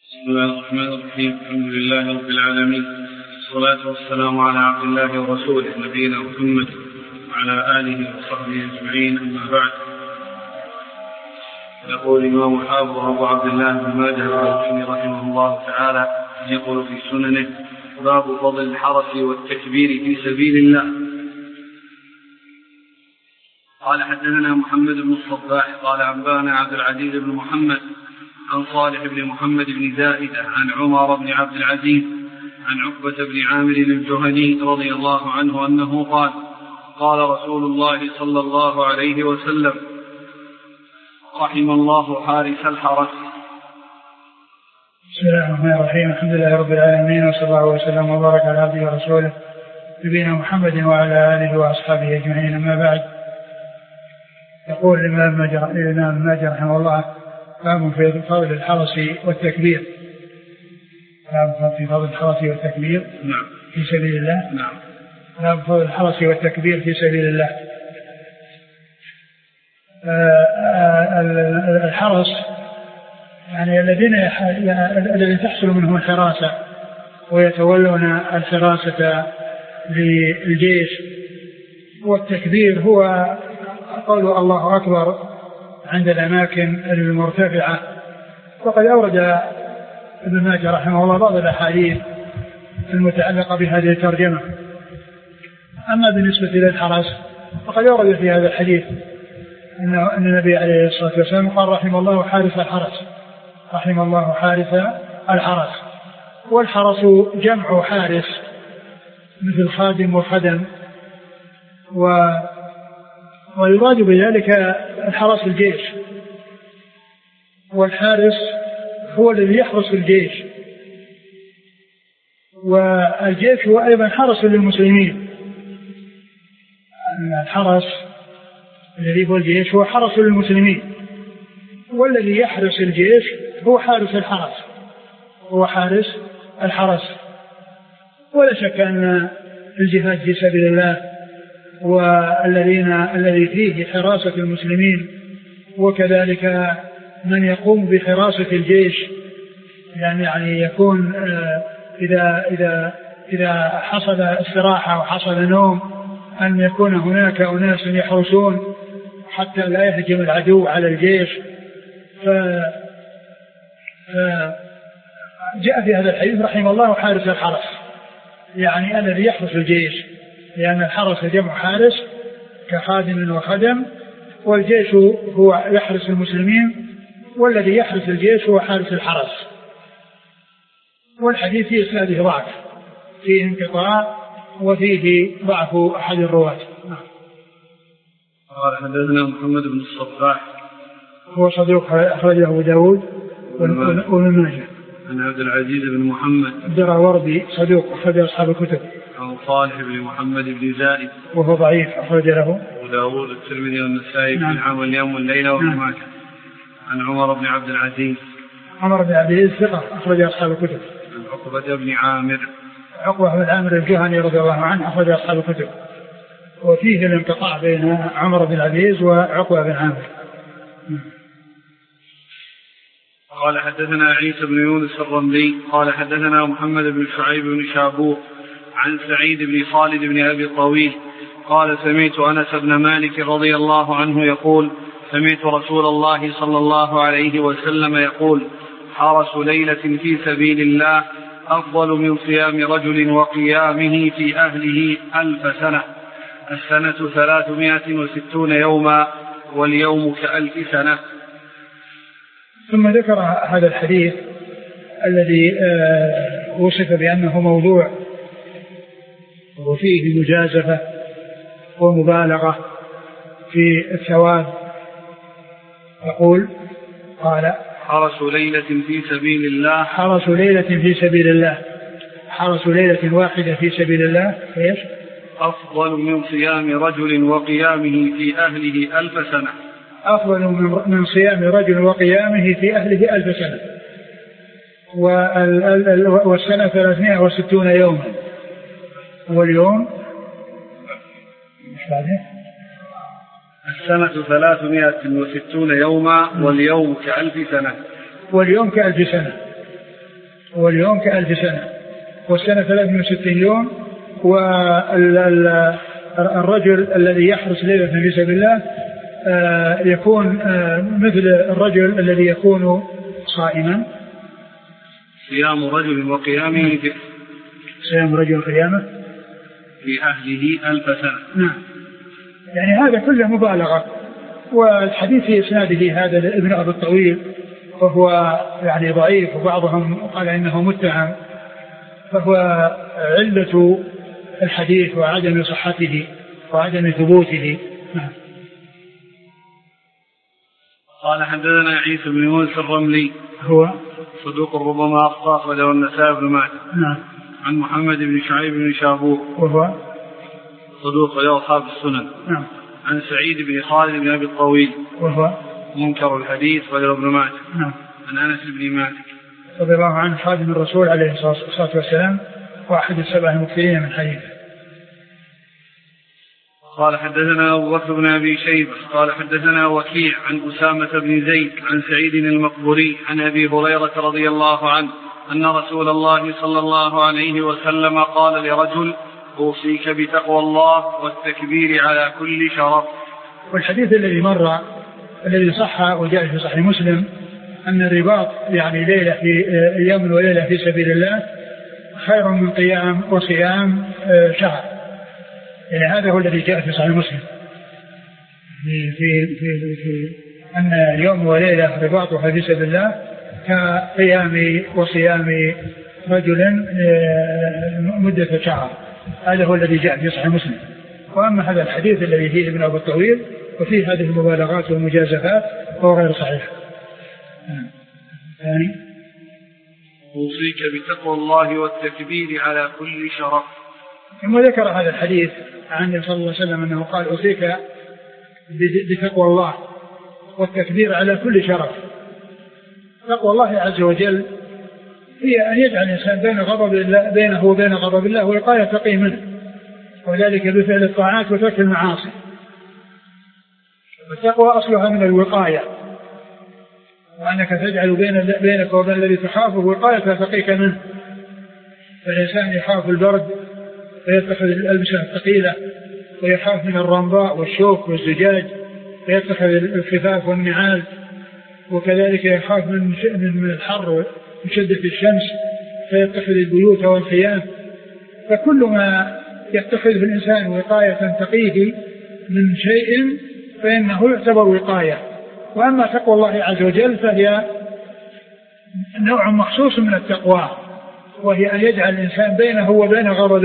بسم الله الرحمن الرحيم. الحمد لله رب العالمين، والصلاة والسلام على عبد الله ورسوله نبينا محمد وعلى آله وصحبه أجمعين، أما بعد. يقول الإمام الحافظ أبو عبد الله بن ماجه القزويني رحمه الله تعالى يقول في سننه: باب فضل الحرس والتكبير في سبيل الله. قال: حدثنا محمد بن الصباح قال أنبانا عبد العزيز بن محمد عن صالح بن محمد بن زائدة عن عمر بن عبد العزيز عن عقبة بن عامر الجهني رضي الله عنه أنه قال: قال رسول الله صلى الله عليه وسلم: رحم الله حارس الحرس. بسم الله الرحمن الرحيم. الحمد لله رب العالمين، وصلى الله وسلم وبارك على عبده ورسوله نبينا محمد وعلى آله وأصحابه أجمعين، أما بعد. يقول الإمام ماجه رحمه الله: باب في فضل الحرس والتكبير. باب في فضل الحرس والتكبير في سبيل الله. نعم. باب فضل الحرس والتكبير في سبيل الله. الحرس يعني الذين تحصل منهم الحراسة ويتولون الحراسة للجيش. والتكبير هو قول الله أكبر عند الأماكن المرتفعة. وقد أورد ابن ماجه رحمه الله بعض الأحاديث المتعلقة بهذه الترجمة. أما بالنسبة للحرس فقد أورد في هذا الحديث أن النبي عليه الصلاة والسلام قال: رحم الله حارس الحرس. رحم الله حارس الحرس. والحرس جمع حارس مثل خادم وخدم، ويراد بذلك الحرس الجيش، والحارس هو الذي يحرس الجيش، والجيش هو أيضا حرس للمسلمين. الحرس الذي هو الجيش هو حرس للمسلمين، والذي يحرس الجيش هو حارس الحرس، هو حارس الحرس. ولا شك أن الجهاد في سبيل الله الذي فيه حراسة المسلمين، وكذلك من يقوم بحراسة الجيش، يعني يكون إذا حصل استراحة وحصل نوم أن يكون هناك أناس يحرسون حتى لا يهجم العدو على الجيش. جاء في هذا الحديث: رحم الله حارس الحرس، يعني الذي يحرس الجيش، لأن الحرس جمع حارس كخادم وخدم، والجيش هو يحرس المسلمين، والذي يحرس الجيش هو حارس الحرس. والحديث فيه إسناده ضعف، فيه انقطاع وفيه ضعف أحد الرواة. قال: حدثنا محمد بن الصباح هو صدوق أخرجه أبو داود وابن ماجه. عن عبد العزيز بن محمد الدراوردي صدوق أخرج أصحاب الكتب. عن صالح بن محمد بن زائد وهو ضعيف أخرج له أبو داود والترمذي والنسائي في العام واليوم والليلة وابن ماجه. عن عمر بن عبد العزيز. عمر بن عبد العزيز ثقة أخرج أصحاب الكتب. عن عقبة بن عامر. عقبة بن عامر الجهني رضي الله عنه أخرج أصحاب الكتب. وفيه الانقطاع بين عمر بن عبد العزيز وعقبة بن عامر. قال: حدثنا عيسى بن يونس الرملي قال: حدثنا محمد بن شعيب بن شابور عن سعيد بن خالد بن أبي طويل قال: سمعت أنس بن مالك رضي الله عنه يقول: سمعت رسول الله صلى الله عليه وسلم يقول: حرس ليلة في سبيل الله أفضل من صيام رجل وقيامه في أهله 1000 سنة. السنة 360 يوما، واليوم ك1000 سنة. ثم ذكر هذا الحديث الذي وصف بأنه موضوع وفيه مجازفة ومبالغة في الثواب. يقول: قال: حرس ليلة في سبيل الله. حرس ليلة في سبيل الله. حرس ليلة واحدة في سبيل الله إيش؟ أفضل من صيام رجل وقيامه في أهله 1000 سنة. أفضل من صيام رجل وقيامه في أهله 1000 سنة. والسنة 360 يوما، واليوم السنة 360 يوما، واليوم ك1000 سنة. واليوم ك1000 سنة. واليوم ك1000 سنة، والسنة 63 يوم. والرجل الذي يحرس ليلة في سبيل الله يكون مثل الرجل الذي يكون صائما. صيام رجل وقيامه صيام رجل قيامه في أهله 1000 سنة. نعم. يعني هذا كله مبالغة. والحديث في إسناده هذا ابن أبي الطويل وهو يعني ضعيف، وبعضهم قال إنه متهم، فهو علة الحديث وعدم صحته وعدم ثبوته. نعم. قال حدثنا عيسى بن يونس الرملي هو صدوق ربما أخطأ وله النسائي بن ماجه. نعم. عن محمد بن شعيب بن شابور وهو صدوق له أصحاب السنن. نعم. عن سعيد بن خالد بن أبي الطويل وهو منكر الحديث وله ابن ماجه. نعم. عن أنس بن مالك رضي الله عنه خادم الرسول عليه الصلاة والسلام واحد السبع المكثرين من حديثه. قال حدثنا أبو بكر بن أبي شيبة قال حدثنا وكيع عن أسامة بن زيد عن سعيد المقبري عن أبي هريرة رضي الله عنه أن رسول الله صلى الله عليه وسلم قال لرجل أوصيك بتقوى الله والتكبير على كل شرف. والحديث الذي مر الذي صح وجاء في صحيح مسلم أن الرباط يعني ليلة في أيام وليلة في سبيل الله خير من قيام وصيام شهر. يعني هذا هو الذي جاء في صحيح مسلم في أن يوم وليلة رباطها في سبيل الله كقيام وصيام رجل مدة شهر. هذا هو الذي جاء في صحيح مسلم. وأما هذا الحديث الذي فيه ابن أبي الطويل وفيه هذه المبالغات والمجازفات فهو غير صحيح. ثاني أوصيك بتقوى الله والتكبير على كل شرف. ثم ذكر هذا الحديث عن النبي صلى الله عليه وسلم أنه قال أوصيك بتقوى الله والتكبير على كل شرف. تقوى الله عز وجل هي أن يجعل الإنسان بينه وبين غضب الله وقاية تقي منه، وذلك بفعل الطاعات وترك المعاصي. والتقوى أصلها من الوقاية، وأنك تجعل بينك وبين الذي تخافه وقاية تقيك منه. فالإنسان يخاف البرد فيتخذ الألبسة الثقيلة، ويخاف من الرمضاء والشوك والزجاج فيتخذ الخفاف والنعال، وكذلك يخاف من الحر وشدة الشمس فيتخذ البيوت والخيام. فكل ما يتخذ الإنسان وقاية تقيه من شيء فإنه يعتبر وقاية. وأما تقوى الله عز وجل فهي نوع مخصوص من التقوى، وهي أن يجعل الإنسان بينه وبين غضب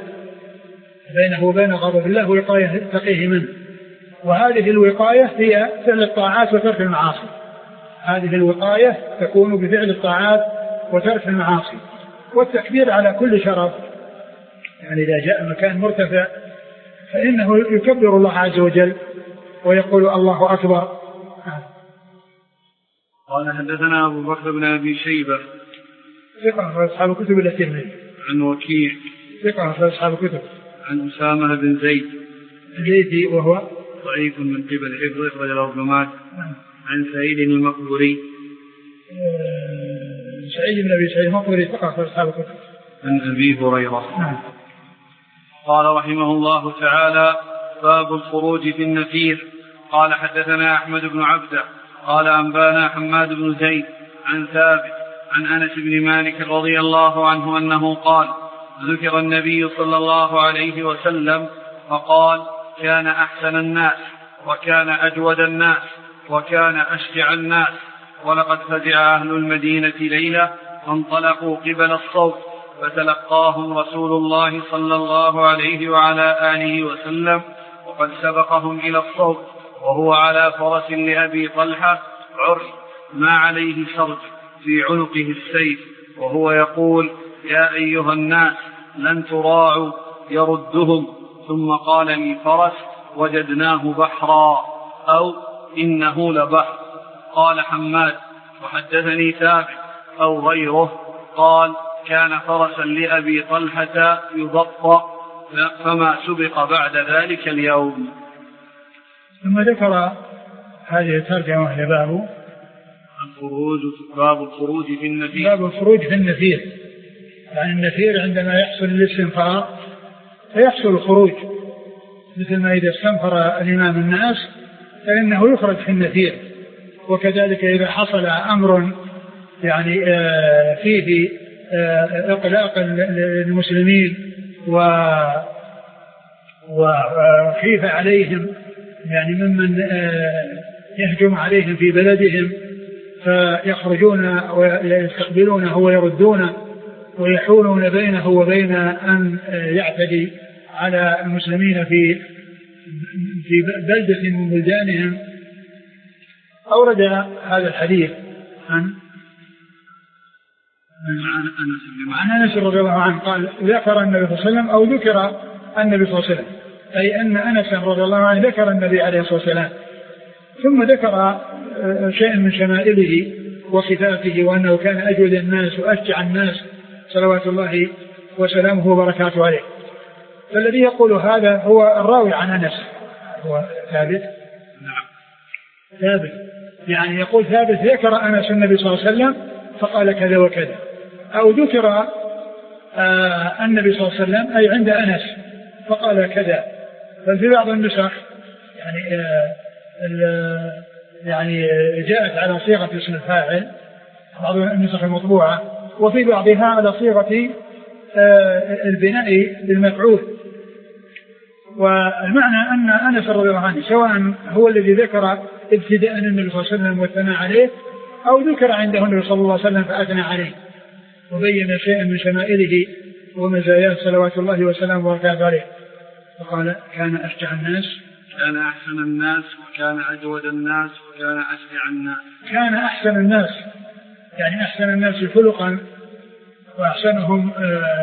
الله وقاية تقيه منه. وهذه الوقاية هي فعل الطاعات وترك المعاصي. هذه الوقاية تكون بفعل الطاعات وترك المعاصي. والتكبير على كل شرف، يعني إذا جاء مكان مرتفع فإنه يكبر الله عز وجل ويقول الله أكبر. قال حدثنا أبو بكر بن أبي شيبة ثقة في أصحاب الكتب الترمذي. عن وكيع ثقة في أصحاب الكتب. عن أسامة بن زيد الزيدي وهو ضعيف من قبل حفظه أخرجه ابن ماجه. عن سعيد المقبري سعيد بن أبي سعيد المقبري ثقة في أصحاب الكتب. عن أبي هريرة. قال رحمه الله تعالى: باب الخروج في النفير. قال حدثنا أحمد بن عبده قال أنبانا حماد بن زيد عن ثابت عن أنس بن مالك رضي الله عنه أنه قال: ذكر النبي صلى الله عليه وسلم فقال: كان أحسن الناس وكان أجود الناس وكان أشجع الناس، ولقد فزع أهل المدينة ليلة فانطلقوا قبل الصوت فتلقاهم رسول الله صلى الله عليه وعلى آله وسلم وقد سبقهم إلى الصوت وهو على فرس لأبي طلحة عري ما عليه سرج في عنقه السيف، وهو يقول: يا أيها الناس لن تراعوا يردهم. ثم قال لي: فرس وجدناه بحرا، أو إنه لبحر. قال حماد: وحدثني ثابت أو غيره قال: كان فرسا لأبي طلحة يبطأ فما سبق بعد ذلك اليوم. ثم ذكر هذه الترجمة لبابه باب الخروج في النفير. باب الخروج في النفير، يعني النفير عندما يحصل الاستنفار فيحصل الخروج، مثل ما إذا استنفر الإمام الناس فإنه يخرج في النفير. وكذلك إذا حصل أمر يعني فيه إقلاق المسلمين وخيف عليهم، يعني ممن يهجم عليهم في بلدهم، فيخرجون ويستقبلونه ويردونه ويحولون بينه وبين أن يعتدي على المسلمين في بلدة من بلدانهم. أورد هذا الحديث عن أنس رضي الله عنه قال ذكر النبي صلى الله عليه وسلم أو ذكر النبي صلى الله عليه وسلم، أي أن أنس رضي الله عنه ذكر النبي عليه الصلاة والسلام، ثم ذكر شيء من شمائله وصفاته، وأنه كان أجود الناس وأشجع الناس صلوات الله وسلامه وبركاته عليه. فالذي يقول هذا هو الراوي عن أنس، هو ثابت. نعم ثابت، يعني يقول ثابت ذكر أنس النبي صلى الله عليه وسلم فقال كذا وكذا، أو ذكر النبي صلى الله عليه وسلم أي عند أنس فقال كذا. بل في بعض النسخ يعني جاءت على صيغة اسم الفاعل، بعض النسخ المطبوعة، وفي بعضها على صيغة البناء بالمفعول. والمعنى أن أنس رضي الله عنه سواء هو الذي ذكر ابتداء النبي صلى الله عليه وسلم والثناء عليه، أو ذكر عنده النبي صلى الله عليه وسلم فأثنى عليه وبين شيئا من شمائله ومزاياه صلوات الله وسلامه وبركاته عليه. فقال كان أشجع الناس، كان أحسن الناس، وكان أجود الناس، وكان أشجع الناس. كان أحسن الناس، يعني أحسن الناس خلقا وأحسنهم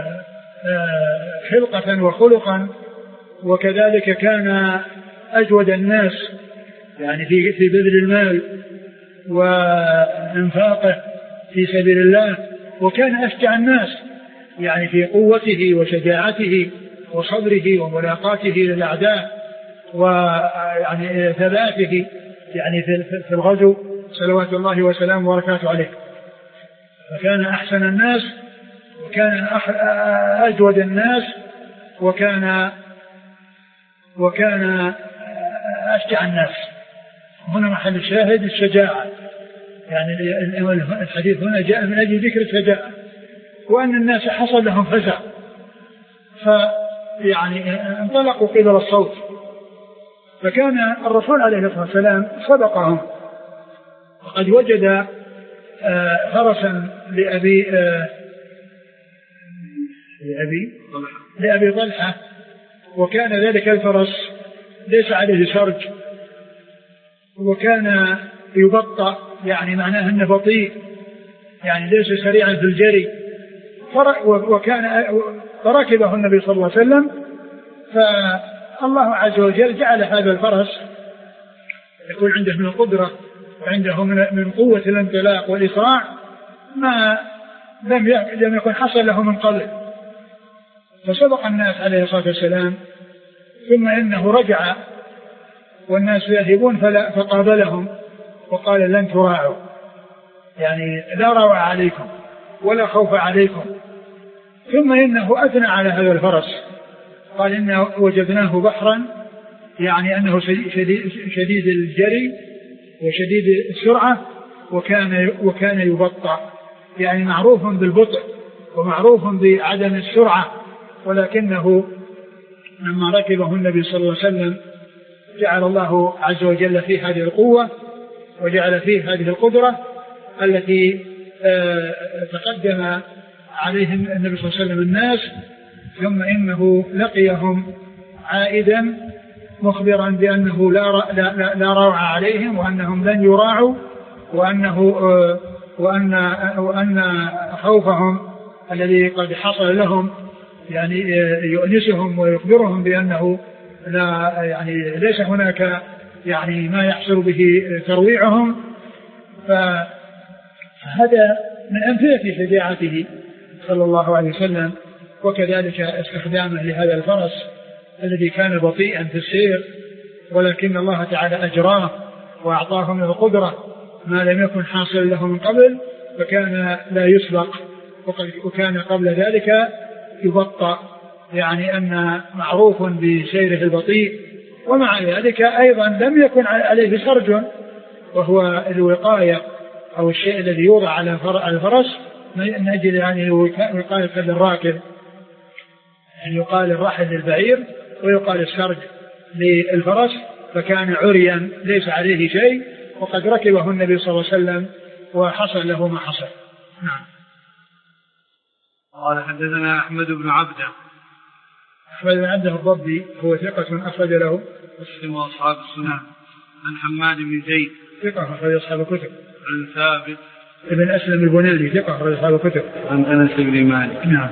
خلقة وخلقا، وكذلك كان أجود الناس يعني في بذل المال وإنفاقه في سبيل الله، وكان أشجع الناس يعني في قوته وشجاعته وصبره وملاقاته للأعداء ويعني ثباته يعني في الغزو صلوات الله وسلامه وبركاته عليه. فكان أحسن الناس وكان أجود الناس وكان أشجع الناس. هنا محل الشاهد الشجاعة، يعني الحديث هنا جاء من أجل ذكر الشجاعة، وأن الناس حصل لهم فزع فيعني انطلقوا قبل الصوت. فكان الرسول عليه الصلاة والسلام سبقهم، وقد وجد فرسا لأبي طلحة، وكان ذلك الفرس ليس عليه سرج، وكان يبطأ، يعني معناه أنه بطيء، يعني ليس سريعا في الجري. فركبه النبي صلى الله عليه وسلم، فالله عز وجل جعل هذا الفرس يكون عنده من القدرة وعنده من قوة الانطلاق والإسراع ما لم يكن حصل له من قبل. فسبق الناس عليه الصلاة والسلام، ثم إنه رجع والناس يذهبون فقابلهم وقال لن تراعوا، يعني لا روع عليكم ولا خوف عليكم. ثم إنه أثنى على هذا الفرس، قال إنه وجدناه بحرا، يعني أنه شديد الجري وشديد السرعة، وكان يبطأ، يعني معروف بالبطء ومعروف بعدم السرعة، ولكنه لما ركبه النبي صلى الله عليه وسلم جعل الله عز وجل فيه هذه القوة وجعل فيه هذه القدرة التي تقدم عليهم النبي صلى الله عليه وسلم الناس. ثم إنه لقيهم عائدا مخبرا بأنه لا روع عليهم، وأنهم لن يراعوا، وأن خوفهم الذي قد حصل لهم يعني يؤنسهم ويخبرهم بأنه لا يعني ليس هناك يعني ما يحصل به ترويعهم. فهذا من أمثلة شجاعته صلى الله عليه وسلم، وكذلك استخدامه لهذا الفرس الذي كان بطيئا في السير، ولكن الله تعالى أجراه وأعطاه من القدرة ما لم يكن حاصل له من قبل فكان لا يسبق، وكان قبل ذلك يبطأ، يعني أن معروف بسيره البطيء. ومع ذلك أيضا لم يكن عليه سرج، وهو الوقاية أو الشيء الذي يوضع على الفرس من أجل يعني وقاية للراكب، يعني يقال الرحل للبعير ويقال السرج للفرس، فكان عريا ليس عليه شيء، وقد ركبه النبي صلى الله عليه وسلم وحصل له ما حصل. نعم. قال حدثنا أحمد بن عبده. أحمد بن عبده الضبي هو ثقة أخرج له مسلم وأصحاب السنن. عن حماد بن زيد ثقة أخرج أصحاب الكتب. عن ثابت ابن أسلم البناني ثقة أخرج أصحاب الكتب. عن أنس بن مالك. نعم.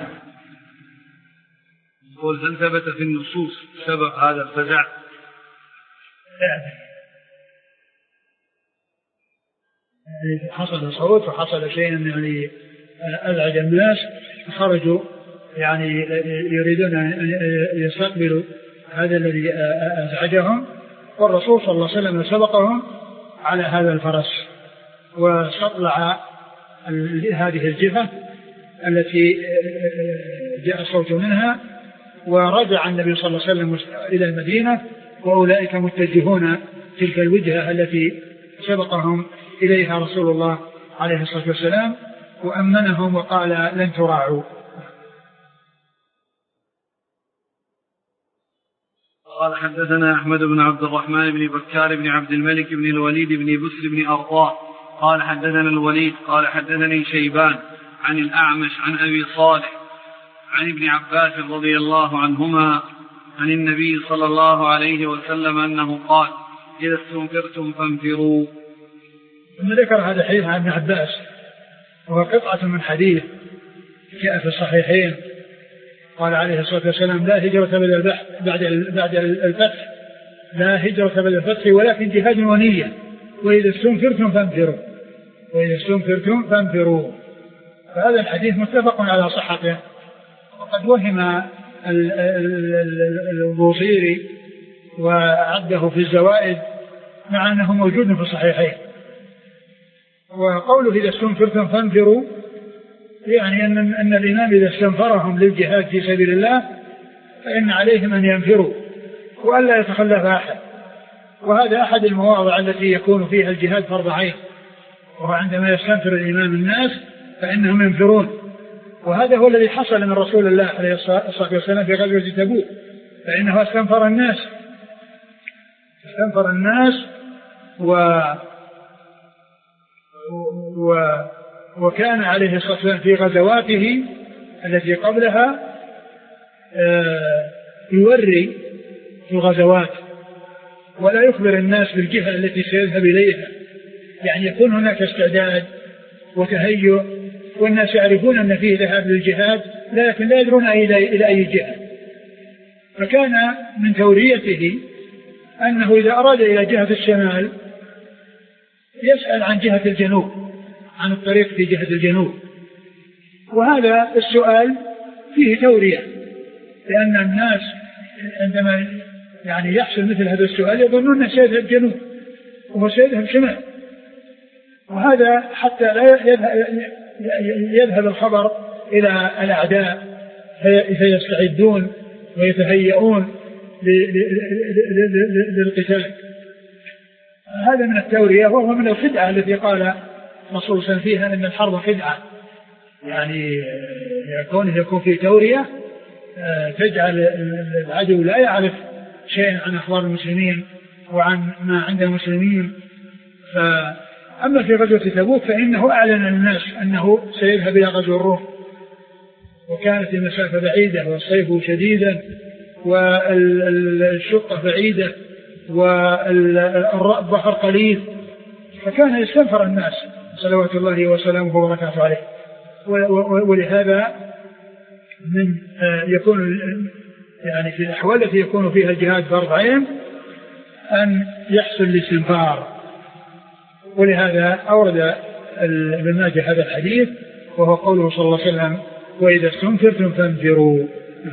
يقول هل ثبت في النصوص سبب هذا الفزع؟ يعني حصل صوت وحصل شيء يعني أزعج الناس، خرجوا يعني يريدون أن يستقبلوا هذا الذي أزعجهم، والرسول صلى الله عليه وسلم سبقهم على هذا الفرس واستطلع هذه الجهة التي جاء الصوت منها، ورجع النبي صلى الله عليه وسلم إلى المدينة وأولئك متجهون تلك الوجهة التي سبقهم إليها رسول الله عليه الصلاة والسلام، وأمنهم وقال لن تراعوا. قال حدثنا أحمد بن عبد الرحمن بن بكار بن عبد الملك بن الوليد بن بسر بن أرطاء قال حدثنا الوليد قال حدثني شيبان عن الأعمش عن أبي صالح عن ابن عباس رضي الله عنهما عن النبي صلى الله عليه وسلم أنه قال إذا استنفرتم فانفروا. ثم ذكر هذا الحديث عن ابن عباس، وهو قطعة من حديث جاء في الصحيحين، قال عليه الصلاة والسلام لا هجرة بعد الفتح، لا هجرة بعد الفتح ولكن جهاد ونية، وإذا استنفرتم فانفروا، وإذا استنفرتم فانفروا. فهذا الحديث متفق على صحته، وقد وهم البوصيري وعده في الزوائد مع أنه موجود في الصحيحين. وقوله إذا استنفرتم فانفروا يعني أن الإمام إذا استنفرهم للجهاد في سبيل الله فإن عليهم أن ينفروا وألا يتخلف أحد، وهذا أحد المواضع التي يكون فيها الجهاد فرض عين، وهو عندما يستنفر الإمام الناس فإنهم ينفرون، وهذا هو الذي حصل من رسول الله عليه الصلاة والسلام في غزوة تبوك، فإنه استنفر الناس وكان عليه الصلاة والسلام في غزواته التي قبلها يوري في الغزوات ولا يخبر الناس بالجهة التي سيذهب إليها، يعني يكون هناك استعداد وتهيؤ والناس يعرفون أن فيه ذهاب للجهاد لكن لا يدرون إلى أي جهة. فكان من توريته أنه إذا أراد إلى جهة الشمال يسأل عن جهة الجنوب، عن الطريق في جهة الجنوب، وهذا السؤال فيه تورية، لأن الناس عندما يعني يحصل مثل هذا السؤال يظنون أنه سيذهب جنوب وهو سيذهب شمال، وهذا حتى لا يذهب الخبر إلى الأعداء فيستعدون ويتهيئون للقتال. هذا من التورية، وهو من الخدعة التي قال رسول الله فيها أن الحرب خدعة، يعني يكون في تورية تجعل العدو لا يعرف شيئا عن أخبار المسلمين وعن ما عند المسلمين. أما في غزوة تبوك فإنه أعلن للناس أنه سيذهب إلى غزو الروم، وكانت المسافة بعيدة والصيف شديدا والشقة بعيدة والبحر قليل، فكان يستنفر الناس صلوات الله وسلامه وبركاته عليه. ولهذا من يكون يعني في الأحوال التي يكون فيها الجهاد فرض عين أن يحصل الاستنفار، ولهذا أورد ابن ماجه هذا الحديث وهو قوله صلى الله عليه وسلم وإذا استنفرتم فانفروا.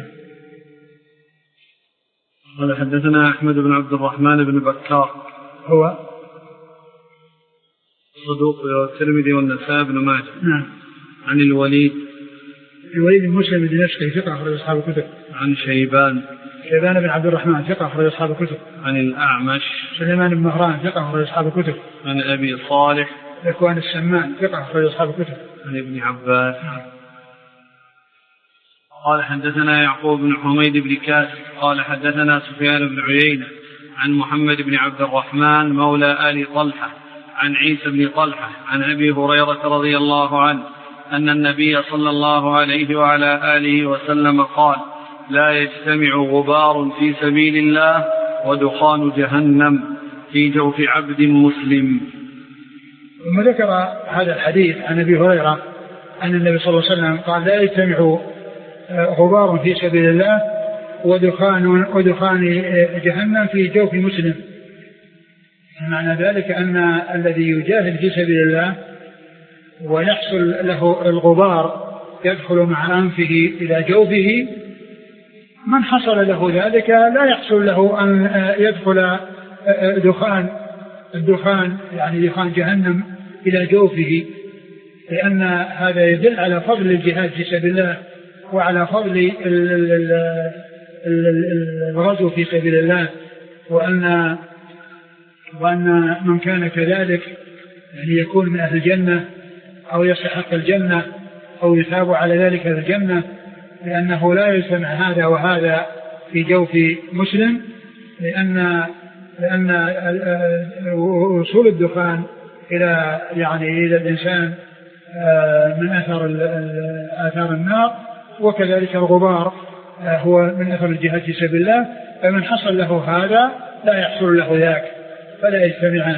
قال حدثنا أحمد بن عبد الرحمن بن بكار هو صدوق والترمذي والنسائي بن ماجه. نعم. عن الوليد بن مسلم الدمشقي ثقة أخرج أصحاب الكتب. عن شيبان بن عبد الرحمن ثقة أخرج أصحاب الكتب. عن الأعمش سليمان بن مهران ثقة أخرج أصحاب الكتب. عن أبي صالح ذكوان السمان ثقة أخرج أصحاب الكتب. عن ابن عباس. قال حدثنا يعقوب بن حميد بن كاسب قال حدثنا سفيان بن عيينة عن محمد بن عبد الرحمن مولى آل طلحة عن عيسى بن طلحة عن أبي هريرة رضي الله عنه أن النبي صلى الله عليه وعلى آله وسلم قال: لا يجتمع غبار في سبيل الله ودخان جهنم في جوف عبد مسلم. ثم ذكر هذا الحديث عن أبي هريرة أن النبي صلى الله عليه وسلم قال: لا يجتمع غبار في سبيل الله ودخان جهنم في جوف مسلم. معنى ذلك أن الذي يجاهد في سبيل الله ويحصل له الغبار يدخل مع أنفه إلى جوفه، من حصل له ذلك لا يحصل له أن يدخل الدخان يعني دخان جهنم إلى جوفه، لأن هذا يدل على فضل الجهاد في سبيل الله وعلى فضل الغزو في سبيل الله، وأن من كان كذلك يعني يكون من أهل الجنة أو يستحق الجنة أو يثاب على ذلك الجنة، لأنه لا يجتمع هذا وهذا في جوف مسلم، لأن وصول الدخان إلى الإنسان من آثار النار، وكذلك الغبار هو من أثر الجهاد في سبيل الله، فمن حصل له هذا لا يحصل له ذاك فلا يجتمعان.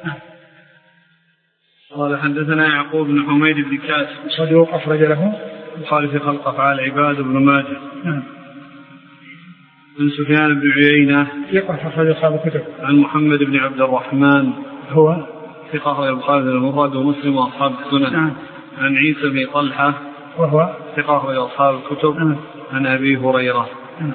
قال حدثنا يعقوب بن حميد بن كاسب صدوق أخرج له البخاري في خلق أفعال العباد بن ماجه. عن سفيان بن عيينة ثقة أخرج أصحاب الكتب. عن محمد بن عبد الرحمن هو ثقة أخرج البخاري المفرد ومسلم وأصحاب السنن. عن عيسى بن طلحة وهو ثقة أخرج أصحاب الكتب. عن أبي هريرة.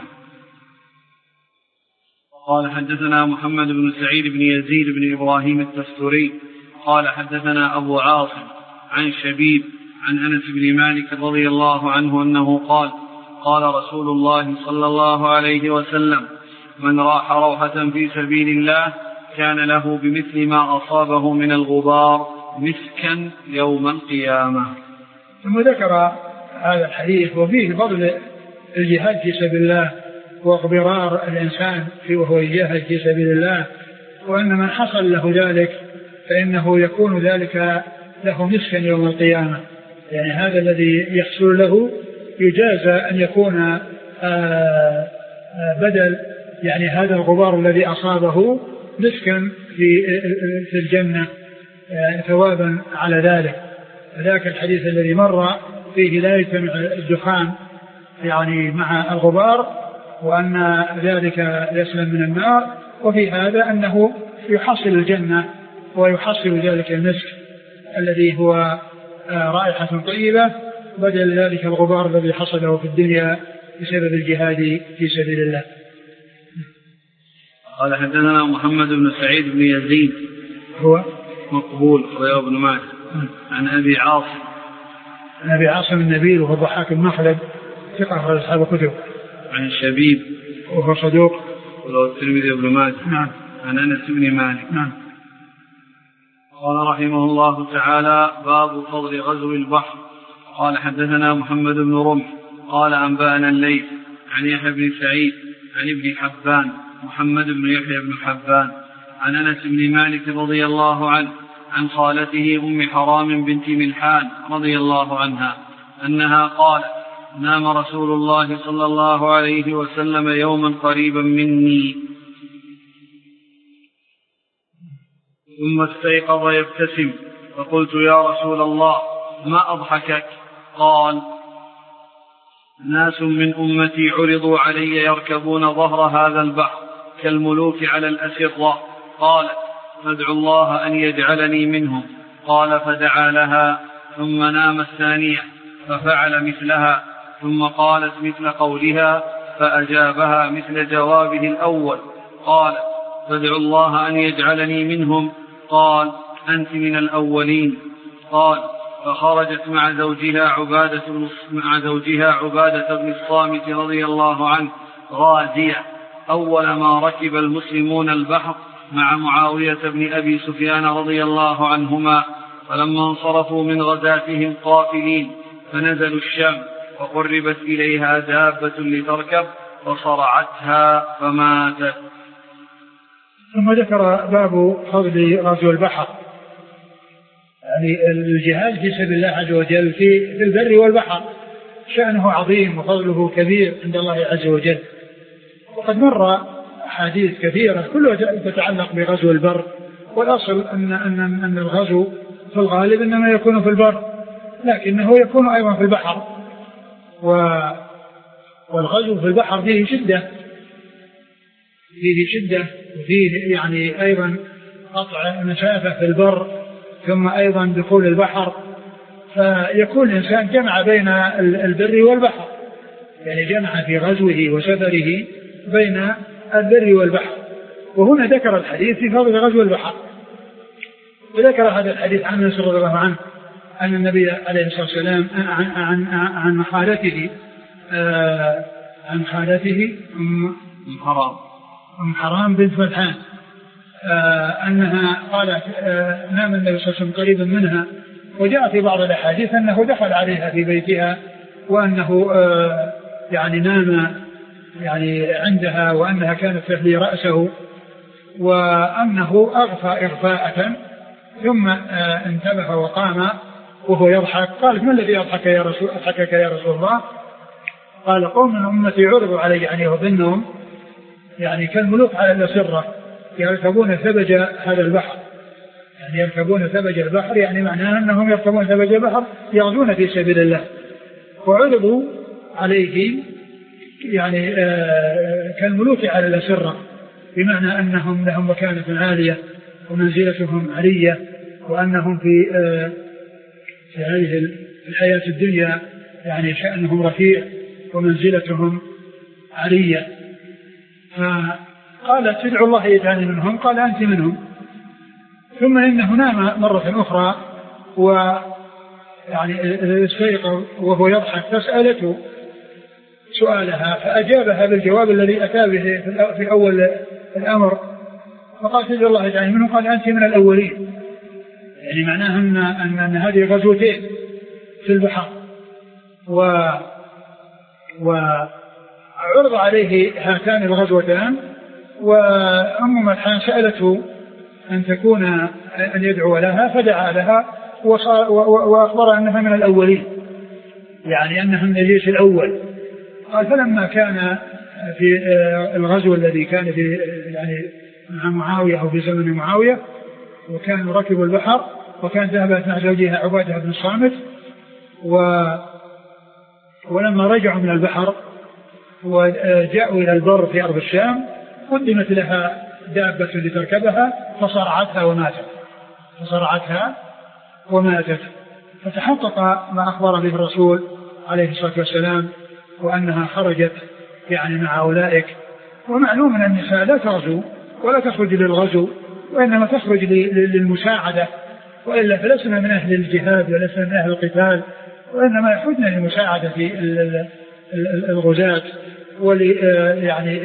قال حدثنا محمد بن سعيد بن يزيد بن إبراهيم التستري قال حدثنا أبو عاصم عن شبيب عن أنس بن مالك رضي الله عنه أنه قال: قال رسول الله صلى الله عليه وسلم: من راح روحة في سبيل الله كان له بمثل ما أصابه من الغبار مسكا يوم القيامة. ثم ذكر هذا الحديث وفيه فضل الجهاد في سبيل الله واغبرار الإنسان وهو يجاهد في سبيل الله، وأن من حصل له ذلك فإنه يكون ذلك له مسكا يوم القيامة، يعني هذا الذي يحصل له يجازى أن يكون بدل يعني هذا الغبار الذي أصابه مسكا في الجنة ثوابا على ذلك. ذاك الحديث الذي مر فيه لا يجتمع الدخان يعني مع الغبار وأن ذلك يسلم من النار، وفي هذا أنه يحصل الجنة ويحصل ذلك المسك الذي هو رائحة طيبة بدل ذلك الغبار الذي حصله في الدنيا بسبب الجهاد في سبيل الله. قال حدثنا محمد بن سعيد بن يزيد هو مقبول رواه ابن ماجه. عن أبي عاصم النبيل وهو ضحاك المخلد ثقة أخرج أصحاب الكتب. عن شبيب وهو صدوق رواه الترمذي وابن ماجه. نعم. عن أنس بن مالك. نعم. قال رحمه الله تعالى: باب فضل غزو البحر. قال حدثنا محمد بن رمح قال أنبأنا الليث عن يحيى بن سعيد عن ابن حبان محمد بن يحيى بن حبان عن أنس بن مالك رضي الله عنه عن خالته أم حرام بنت ملحان رضي الله عنها أنها قالت: نام رسول الله صلى الله عليه وسلم يوما قريبا مني ثم استيقظ يبتسم، فقلت: يا رسول الله ما أضحكك؟ قال: ناس من أمتي عرضوا علي يركبون ظهر هذا البحر كالملوك على الأسرة. قالت: فادعوا الله أن يجعلني منهم. قال: فدعا لها ثم نام الثانية ففعل مثلها، ثم قالت مثل قولها فأجابها مثل جوابه الأول. قال: فادعوا الله أن يجعلني منهم. قال: أنت من الأولين. قال: فخرجت مع زوجها عبادة بن الصامت رضي الله عنه غازية أول ما ركب المسلمون البحر مع معاوية بن أبي سفيان رضي الله عنهما، فلما انصرفوا من غزاتهم قافلين فنزلوا الشام، وقربت إليها دابة لتركب فصرعتها فماتت. ثم ذكر باب فضل غزو البحر، يعني الجهاد في سبيل الله عز وجل في البر والبحر شأنه عظيم وفضله كبير عند الله عز وجل. وقد مر أحاديث كثيرة كلها تتعلق بغزو البر، والأصل أن الغزو في الغالب إنما يكون في البر، لكنه يكون أيضا في البحر. والغزو في البحر فيه شدة وفيه يعني أيضا قطع مسافة في البر ثم أيضا دخول البحر، فيكون الإنسان جمع بين البر والبحر، يعني جمع في غزوه وسفره بين البر والبحر. وهنا ذكر الحديث في فضل غزو البحر، وذكر هذا الحديث عن أنس رضي الله عنه أن النبي عليه الصلاة والسلام عن خالته أم حرام بنت ملحان أنها قالت نام النبي صلى الله عليه وسلم قريبا منها، وجاء في بعض الأحاديث أنه دخل عليها في بيتها وأنه يعني نام يعني عندها، وأنها كانت تحلي رأسه، وأنه أغفى إغفاءة ثم انتبه وقام وهو يضحك. قالت: ما الذي أضحكك يا رسول الله؟ قال: قوم من أمتي عرضوا علي، يعني وظنهم يعني كالملوك على الأسرة يركبون ثبج هذا البحر، يعني يركبون ثبج البحر، يعني معناه أنهم يركبون ثبج البحر يغزون في سبيل الله، وعرضوا عليه يعني كالملوك على الأسرة، بمعنى أنهم لهم مكانة عالية ومنزلتهم عالية، وأنهم في هذه الحياة الدنيا يعني شأنهم رفيع ومنزلتهم عالية. فقالت: تدعو الله يجعلني منهم. قال: أنت منهم. ثم إنه نام مرة أخرى ويعني استيقظ وهو يضحك، فسألته سؤالها فأجابها بالجواب الذي أتى به في أول الأمر، فقال: تدعو الله يجعلني منهم. قال: أنت من الأولين، يعني معناه أن هذه غزوتين في البحر. وعرض عليه هاتان الغزوتان، وأم ملحان سألته أن يدعو لها، فدعا لها وأخبر أنها من الأولين، يعني أنها من الجيش الأول. قال: فلما كان في الغزو الذي كان في يعني مع معاوية أو في زمن معاوية، وكانوا ركبوا البحر، وكان ذهبت مع زوجها عبادة بن الصامت، ولما رجعوا من البحر وجاءوا إلى البر في أرض الشام قدمت لها دابة لتركبها فصرعتها وماتت. فتحقق ما أخبر به الرسول عليه الصلاة والسلام، وأنها خرجت يعني مع أولئك. ومعلوم أن النساء لا تغزو ولا تخرج للغزو، وإنما تخرج للمساعدة، وإلا فلسنا من أهل الجهاد ولسنا من أهل القتال، وإنما يخرجنا للمساعدة في الغزاة يعني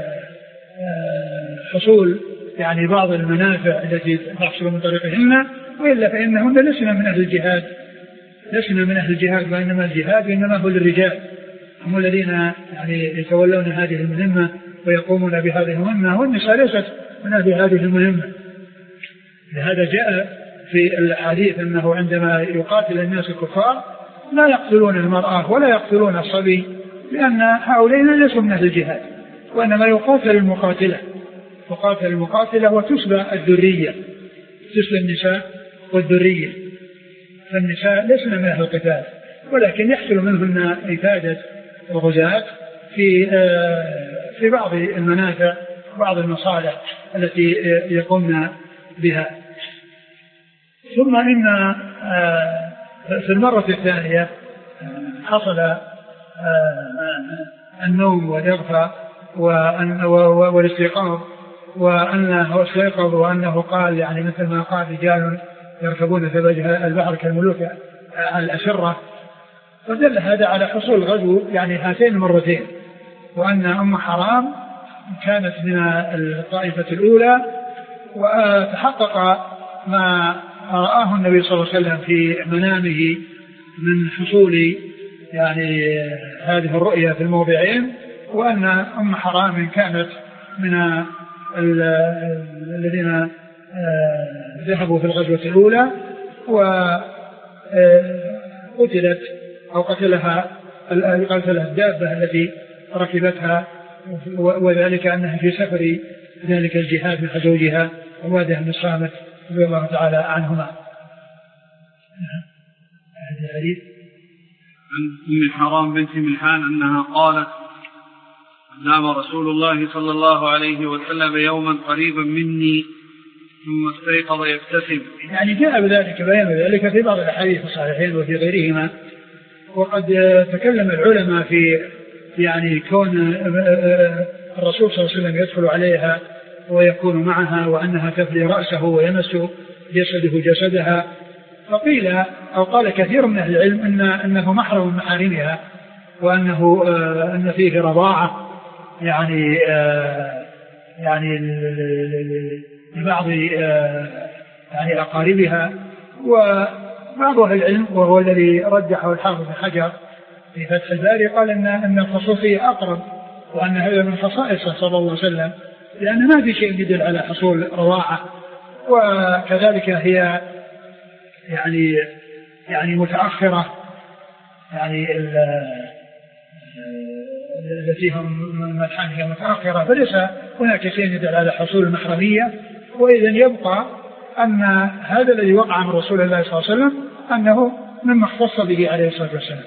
حصول يعني بعض المنافع التي تحصل من طريقهن، وإلا فإنهن لسنا من أهل الجهاد، وإنما الجهاد إنما هو للرجال، هم الذين يعني يتولون هذه المهمة ويقومون بهذه المهمة، والنساء ليست من أهل هذه المهمة. لهذا جاء في الحديث أنه عندما يقاتل الناس الكفار لا يقتلون المرأة ولا يقتلون الصبي، لأن هؤلاء ليسوا من أهل الجهاد، وإنما يقاتل المقاتلة وتسبى الذرية، تسبى النساء والذرية. فالنساء ليسن من أهل القتال، ولكن يحصل منهن إفادة الغزاة في بعض المنافع بعض المصالح التي يقومن بها. ثم إن في المرة الثانية حصل النوم والإغفاء والاستيقاظ، وأنه استيقظ وأنه قال يعني مثل ما قال رجال يركبون ثلج البحر كالملوك على الأسرة. فدل هذا على حصول الغزو يعني هاتين المرتين، وأن أم حرام كانت من الطائفة الأولى، وتحقق ما رآه النبي صلى الله عليه وسلم في منامه من حصول يعني هذه الرؤيا في الموضعين، وأن أم حرام كانت من الذين ذهبوا في الغزوة الأولى وقتلت أو قتلها الدابة التي ركبتها، وذلك أنها في سفر ذلك الجهاد مع زوجها عبادة بن الصامت رضي الله تعالى عنهما. هذا الحديث عن أم حرام بنت ملحان أنها قالت: نام رسول الله صلى الله عليه وسلم يوما قريبا مني ثم استيقظ يبتسم. يعني جاء بذلك بيان ذلك في بعض الأحاديث الصحيحين وفي غيرهما. وقد تكلم العلماء في يعني كون الرسول صلى الله عليه وسلم يدخل عليها ويكون معها، وأنها تفلي رأسه ويمس جسده جسدها. فقيل أو قال كثير من أهل العلم أنه محرم من محارمها، وأنه أن فيه رضاعة يعني لبعض يعني أقاربها. وبعض أهل العلم وهو الذي رجحه الحافظ بن حجر في فتح الباري قال أن الخصوصية أقرب، وأن هذا من خصائصه صلى الله عليه وسلم، لأن ما في شيء يدل على حصول رضاعة. وكذلك هي يعني متأخرة، يعني التي هم مدحان هي متأخرة، فليس هناك شيء يدل على حصول المحرمية. وإذن يبقى أن هذا الذي وقع من رسول الله صلى الله عليه وسلم أنه مما اختص به عليه الصلاة والسلام.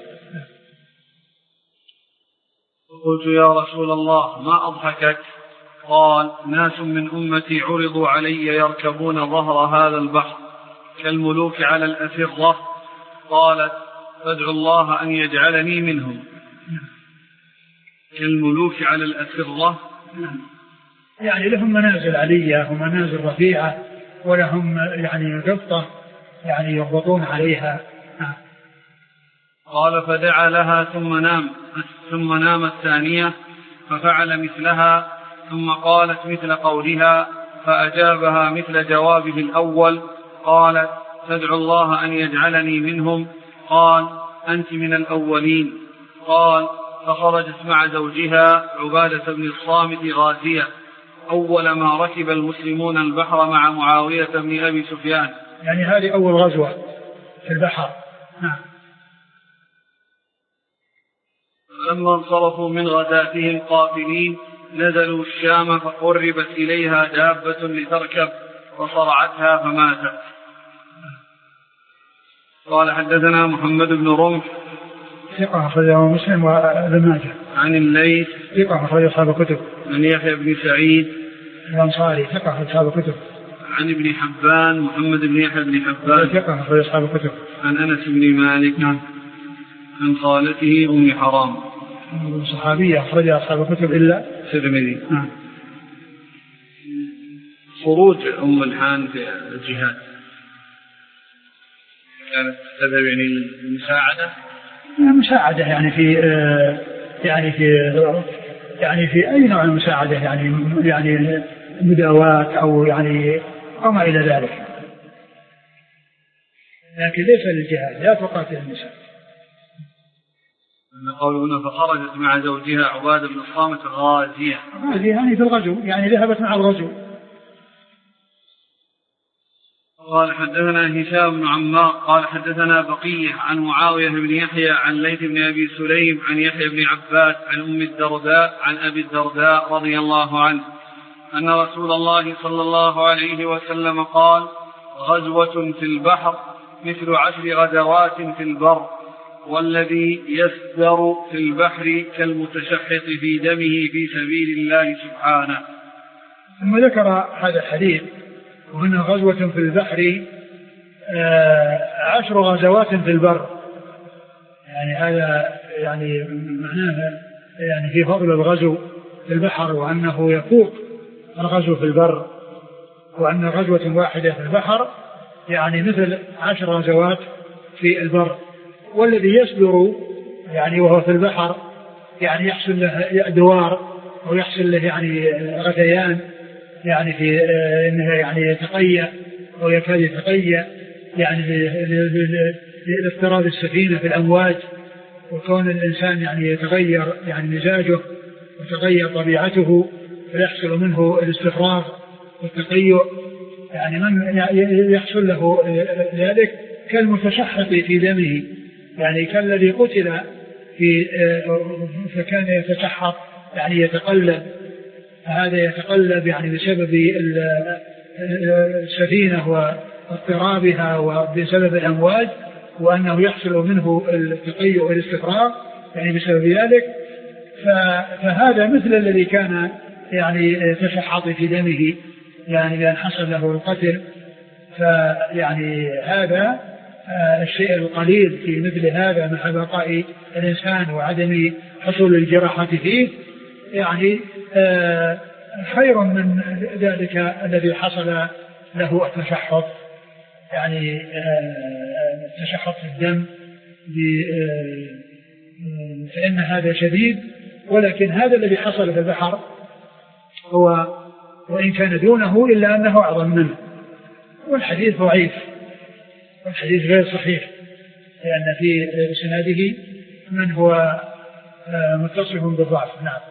قلت: يا رسول الله ما أضحكك؟ قال: ناس من أمتي عرضوا علي يركبون ظهر هذا البحر كالملوك على الأسرة. قالت: فادعوا الله أن يجعلني منهم. كالملوك على الأسرة يعني لهم منازل علية ومنازل رفيعة، ولهم يعني قبطة يعني يربطون عليها. قال: فدعا لها ثم نام الثانية ففعل مثلها، ثم قالت مثل قولها فأجابها مثل جوابه الأول. قالت: تدعو الله أن يجعلني منهم. قال: أنت من الأولين. قال: فخرجت مع زوجها عبادة بن الصامت غازية أول ما ركب المسلمون البحر مع معاوية بن أبي سفيان. يعني هذه أول غزوة في البحر. لما انصرفوا من غزاتهم قافلين نزلوا الشام، فقربت إليها دابة لتركب وصرعتها فماتت. قال: حدثنا محمد بن رمح ثقة أخرجه مسلم وابن ماجه. عن الليث ثقة أخرج أصحاب الكتب. عن يحيى بن سعيد الأنصاري ثقة أخرج أصحاب الكتب. عن ابن حبان محمد بن يحيى بن حبان ثقة أخرج أصحاب الكتب. عن أنس بن مالك نعم. عن خالته أم حرام صحابية أخرج أصحاب الكتب إلا الترمذي. نعم. خروج أم الحان في الجهاد كانت تذهب يعني المساعدة يعني في أي نوع المساعدة، يعني مداواة أو أو ما إلى ذلك، لكن ليس للجهاد، لا تقاتل النساء. قولنا فخرجت مع زوجها عبادة بن الصامت غازية يعني في الغزو، يعني ذهبت مع الغزو. قال: حدثنا هشام بن عمار قال: حدثنا بقية عن معاوية بن يحيى عن ليث بن أبي سليم عن يحيى بن عباس عن أم الدرداء عن أبي الدرداء رضي الله عنه أن رسول الله صلى الله عليه وسلم قال: غزوة في البحر مثل 10 غزوات في البر، والذي يسدر في البحر كالمتشحط في دمه في سبيل الله سبحانه. ثم ذكر هذا الحديث، وهنا غزوة في البحر 10 غزوات في البر، يعني هذا يعني معناها يعني في فضل الغزو في البحر، وأنه يفوق الغزو في البر، وأن غزوة واحدة في البحر يعني مثل 10 غزوات في البر. والذي يصدر يعني وهو في البحر يعني يحصل له دوار أو يحصل له يعني غثيان يعني في إنه يعني يتقيأ أو يكاد يتقيأ يعني لاضطراب السفينة في الأمواج، وكون الإنسان يعني يتغير يعني مزاجه وتغير طبيعته فيحصل منه الاستفراغ والتقيؤ. يعني من يحصل له ذلك كالمتشحط في دمه، يعني كالذي قتل في فكان يتشحط يعني يتقلب، هذا يتقلب يعني بسبب السفينة واضطرابها وبسبب الأمواج، وأنه يحصل منه التقيؤ والاستفراغ يعني بسبب ذلك. فهذا مثل الذي كان يعني تشحط في دمه يعني بأن حصل له القتل. فيعني هذا الشيء القليل في مثل هذا مع بقاء الإنسان وعدم حصول الجراحة فيه يعني خير من ذلك الذي حصل له التشحط، يعني التشحط في الدم فإن هذا شديد. ولكن هذا الذي حصل في البحر هو وإن كان دونه إلا أنه أعظم منه، والحديث ضعيف والحديث غير صحيح، لأن في سناده من هو متصف بالضعف. نعم.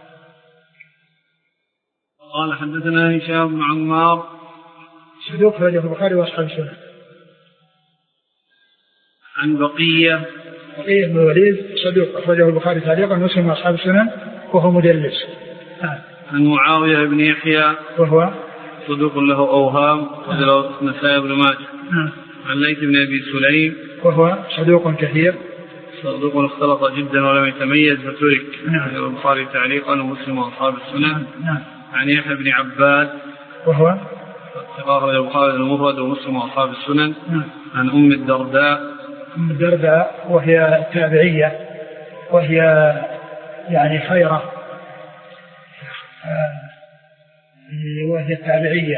قال حدثنا هشام بن عمار صدوق أخرجه البخاري وأصحاب السنن. عن بقية بن الوليد صدوق أخرجه البخاري تعليقا ومسلم وأصحاب السنن وهو مدلس. عن معاوية بن يحيى وهو صدوق له أوهام وله النسائي بن ماجه. عن ليث بن أبي سليم وهو صدوق كثير صدوق اختلط جدا ولم يتميز فترك. البخاري تعليقا ومسلم وأصحاب السنن. عن يحيى بن عباد وهو أخرج البخاري المفرد ومسلم وأصحاب السنن. عن أم الدرداء وهي تابعية وهي يعني خيرة، وهي تابعية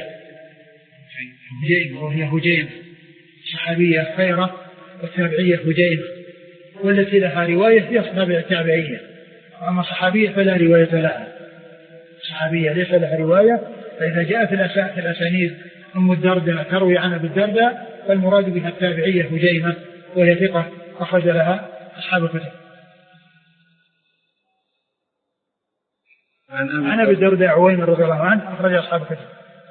وهي هجيم صحابية خيرة والتابعية هجيم، والتي لها رواية هي التابعية، أما صحابية فلا رواية لها. صحابية ليس لها رواية، فإذا جاءت في الأسانيد أم الدرداء تروي عن أبي الدرداء فالمراد بها التابعية هجيمة وهي ثقة أخرج لها أصحاب الكتب. عن أبي الدرداء عويمر رضي الله عنه أخرج أصحاب الكتب.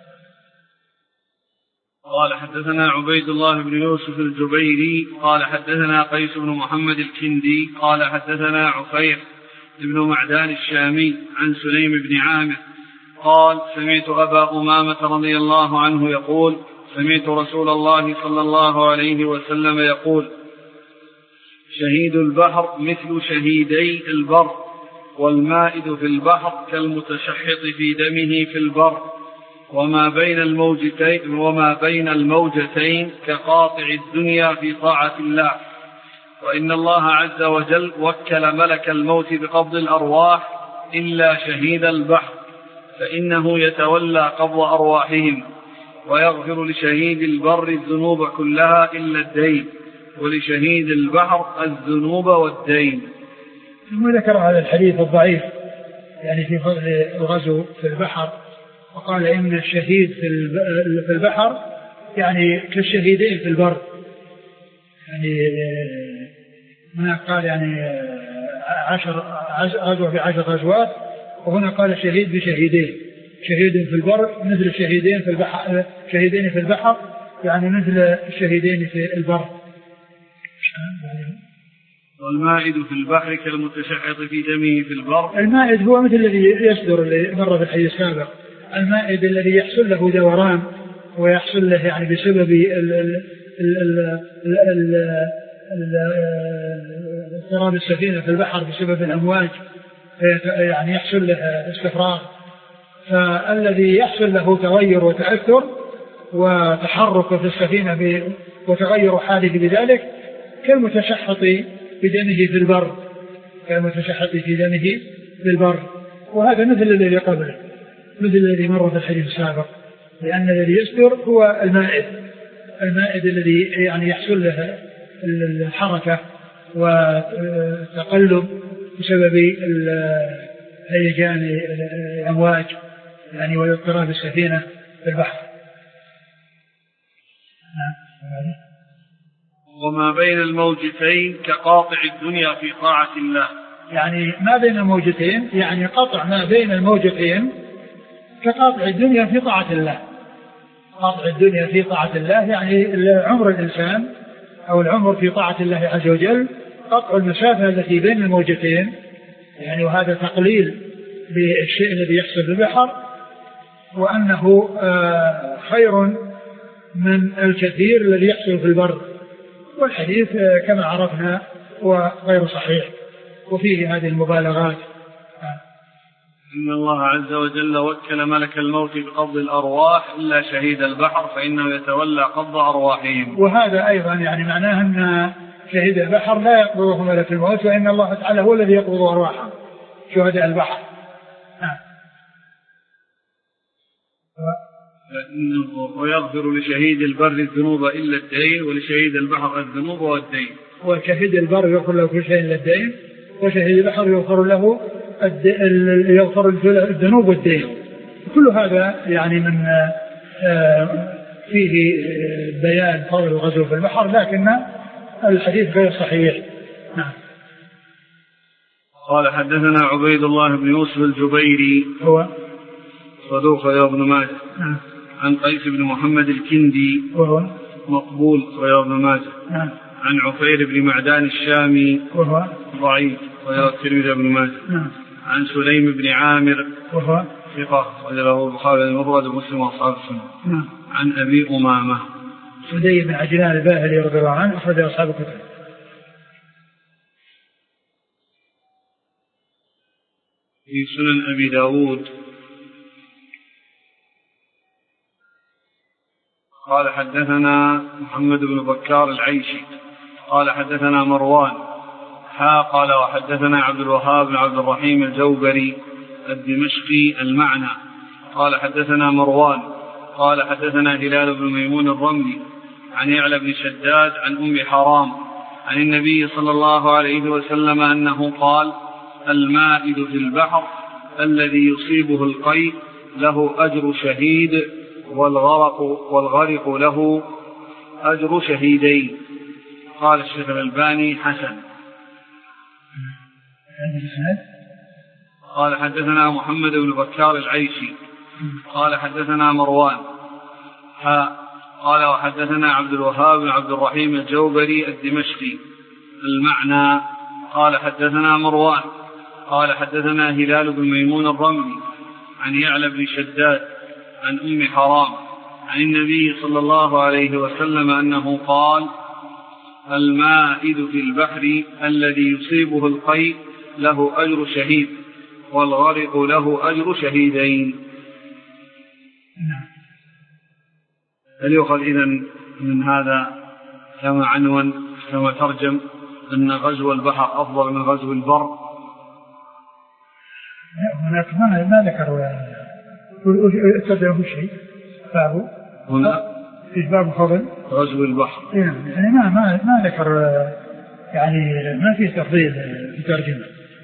قال حدثنا عبيد الله بن يوسف الجبيري قال حدثنا قيس بن محمد الكندي قال حدثنا عفير بن معدان الشامي عن سليم بن عامر قال سمعت أبا أمامة رضي الله عنه يقول سمعت رسول الله صلى الله عليه وسلم يقول شهيد البحر مثل شهيدي البر، والمائد في البحر كالمتشحط في دمه في البر، وما بين الموجتين كقاطع الدنيا في طاعة الله. وإن الله عز وجل وكل ملك الموت بقبض الأرواح إلا شهيد البحر، فإنه يتولى قبض أرواحهم، ويغفر لشهيد البر الذنوب كلها إلا الدين، ولشهيد البحر الذنوب والدين. ثم ذكر هذا الحديث الضعيف يعني في فضل الغزو في البحر، وقال إن الشهيد في البحر يعني كالشهيدين في البر، يعني هنا قال يعني 10 غزوة ب10 غزوات، وهنا قال شهيد بشهيدين، شهيد في البر مثل الشهيدين في البحر، شهيدين في البحر يعني مثل الشهيدين في البر. والمائد في البحر كالمتشحط في دمه في البر. المائد هو مثل الذي يصدر اللي مر في الحديث السابق، المائد الذي يحصل له دوران ويحصل له يعني بسبب اضطراب السفينة في البحر بسبب الأمواج يعني يحصل له استفراغ. فالذي يحصل له تغير وتأثر وتحرك في السفينة وتغير حاله بذلك كالمتشحط بدمه في البر، كالمتشحط في دمه في البر. وهذا مثل الذي قبله، مثل الذي مر في الحديث السابق، لأن الذي يصدر هو المائد، المائد الذي يعني يحصل له الحركة وتقلب بسبب هيجان الأمواج يعني واضطراب السفينة في البحر. وما بين الموجتين كقاطع الدنيا في طاعة الله. يعني ما بين الموجتين يعني قطع ما بين الموجتين كقاطع الدنيا في طاعة الله. قاطع الدنيا في طاعة الله يعني عمر الإنسان أو العمر في طاعة الله عز وجل قطع المسافة التي بين الموجتين يعني، وهذا تقليل بالشيء الذي يحصل في البحر، وأنه خير من الكثير الذي يحصل في البر. والحديث كما عرفنا هو غير صحيح وفيه هذه المبالغات. إن الله عز وجل وكل ملك الموت بقبض الأرواح إلا شهيد البحر فإنه يتولى قبض أرواحهم. وهذا أيضا يعني معناه أن شهيد البحر لا يقبضه ملك الموت، وإن الله تعالى هو الذي يقبض أرواحهم شهداء البحر. ويغفر لشهيد البر الذنوب إلا الدين ولشهيد البحر الذنوب والدين. وشهيد البر يغفر له كل شيء إلا الدين، وشهيد البحر يغفر له الذنوب والدين. كل هذا يعني من فيه بيان فضل الغزو في البحر، لكن الحديث غير صحيح. نعم. قال حدثنا عبيد الله بن يوسف الجبيري هو صدوق يا ابن ماجه. نعم. عن قيس بن محمد الكندي وهو مقبول يا ابن ماجه. نعم. عن عفير بن معدان الشامي وهو ضعيف ويا الترمذي بن ماجه. نعم. عن سليم بن عامر وهو ثقة وله البخاري المفرد ومسلم واصحاب السنة. نعم. عن أبي أمامة سدي بن عجلان الباهلي رضي الله عنه أخرج أصحاب الكتب. في سنن أبي داود قال حدثنا محمد بن بكار العيشي قال حدثنا مروان قال وحدثنا عبد الوهاب بن عبد الرحيم الجوبري الدمشقي المعنى قال حدثنا مروان قال حدثنا هلال بن ميمون الرملي عن يعلى بن شداد عن أم حرام عن النبي صلى الله عليه وسلم أنه قال المائد في البحر الذي يصيبه القيء له أجر شهيد والغرق له أجر شهيدين. قال الشيخ الألباني حسن. قال حدثنا محمد بن بكار العيشي قال حدثنا مروان قال وحدثنا عبد الوهاب بن عبد الرحيم الجوبري الدمشقي المعنى قال حدثنا مروان قال حدثنا هلال بن ميمون الرملي عن يعلى بن شداد عن أم حرام عن النبي صلى الله عليه وسلم أنه قال المائد في البحر الذي يصيبه القيء له أجر شهيد والغرق له أجر شهيدين. هل يؤخذ إذن من هذا كما عنون كما ترجم أن غزو البحر أفضل من غزو البر؟ هناك ما ذكروا تبعه شيء بابه هنا في باب فضل غزو البحر يعني ما ذكر يعني ما في تفضيل في ترجمة،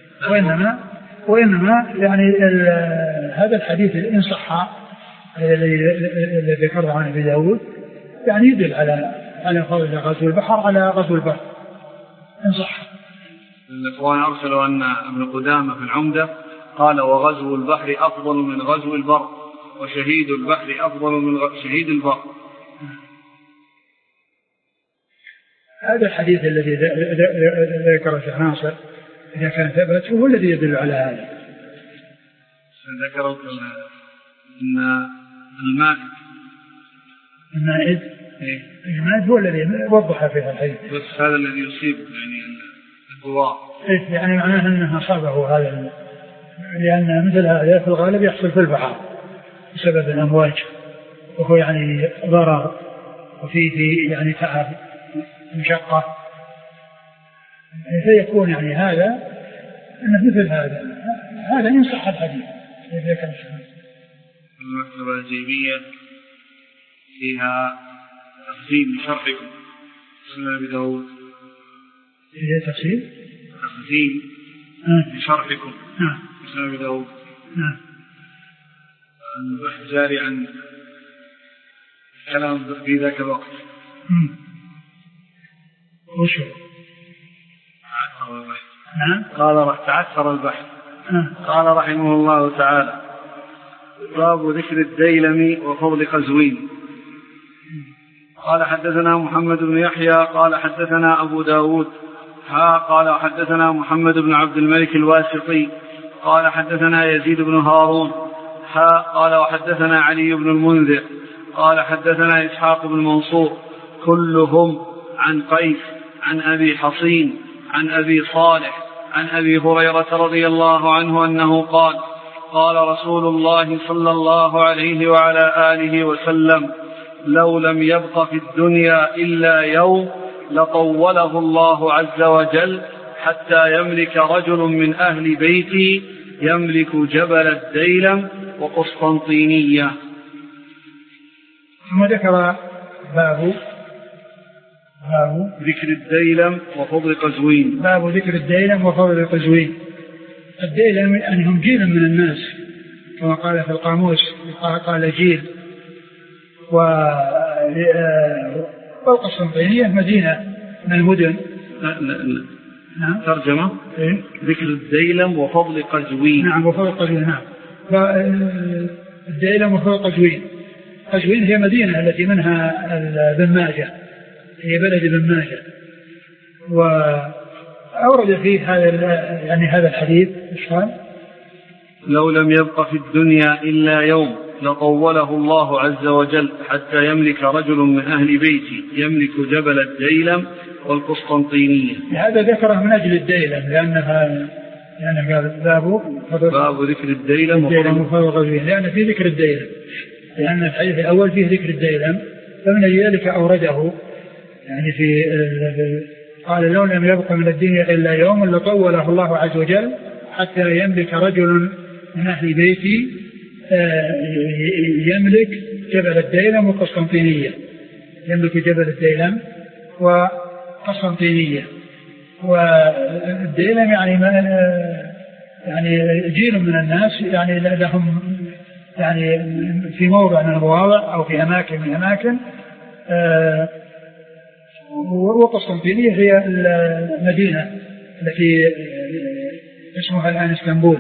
وإنما يعني هذا الحديث إن صح الذي ذكره عن أبي داود يعني يدل على فضل غزو البحر على غزو البر إن صح. الإخوان أرسلوا أن ابن قدامة في العمدة قال وغزو البحر أفضل من غزو البر وشهيد البحر أفضل من شهيد البر. هذا الحديث الذي ذكره الشيخ ناصر إذا كان ثبت هو الذي يدل على هذا. ذكروا أن المائد هو الذي وضح فيها الحديث، بس هذا الذي يصيب يعني الضوء يعني معناه أنه أصابه هذا، لأن مثل هذا في الغالب يحصل في البحر بسبب الأمواج، وهو يعني ضرر وفيه يعني تعب مشقة، فيكون يعني هذا أنه مثل هذا إن صح الحديث. المكتبة الجيبية فيها تخزين بشرحكم سنن أبي داود. إيه تفسير؟ تخزين بشرحكم سنن أبي داود. البحث جاري عن كلام في ذاك الوقت. وشو؟ قال تعثر البحث. قال رحمه الله تعالى: باب ذكر الديلم وفضل قزوين. قال حدثنا محمد بن يحيى قال حدثنا أبو داود قال حدثنا محمد بن عبد الملك الواسطي قال حدثنا يزيد بن هارون قال وحدثنا علي بن المنذر قال حدثنا إسحاق بن منصور كلهم عن قيس عن أبي حصين عن أبي صالح عن أبي هريرة رضي الله عنه أنه قال: قال رسول الله صلى الله عليه وعلى آله وسلم: لو لم يبق في الدنيا إلا يوم لطوله الله عز وجل حتى يملك رجل من أهل بيتي يملك جبل الديلم وقسطنطينية. ثم ذكر باب ذكر الديلم وفضل قزوين. باب ذكر الديلم وفضل قزوين. الديلم أنهم جيل من الناس كما قال في القاموس، قال جيل. والقسطنطينية مدينة من المدن. نعم. ترجمة ذكر الديلم وفضل قزوين. نعم وفضل قزوين. نعم. الديلم وفضل قزوين. قزوين هي مدينة التي منها بن ماجه، هي بلد بن ماجه. وأورد فيه هذا الحديث قال: لو لم يبق في الدنيا إلا يوم لطوله الله عز وجل حتى يملك رجل من أهل بيتي يملك جبل الديلم والقسطنطينية. هذا ذكره من أجل الديلم لأنها يعني قال باب ذكر الديلم وفضل قزوين، لأن في ذكر الديلم، لأن الحديث الأول فيه ذكر الديلم، فمن ذلك أورده يعني في قال: لو لم يبق من الدنيا إلا يوم لطوله الله عز وجل حتى يملك رجل من أهل بيتي يملك جبل الديلم وقسطنطينية. يملك جبل الديلم وقسطنطينية. والديلم يعني جيل من الناس يعني لهم يعني في موضع من المواضع أو في أماكن من أماكن. وقسطنطينية هي المدينة التي اسمها الآن اسطنبول.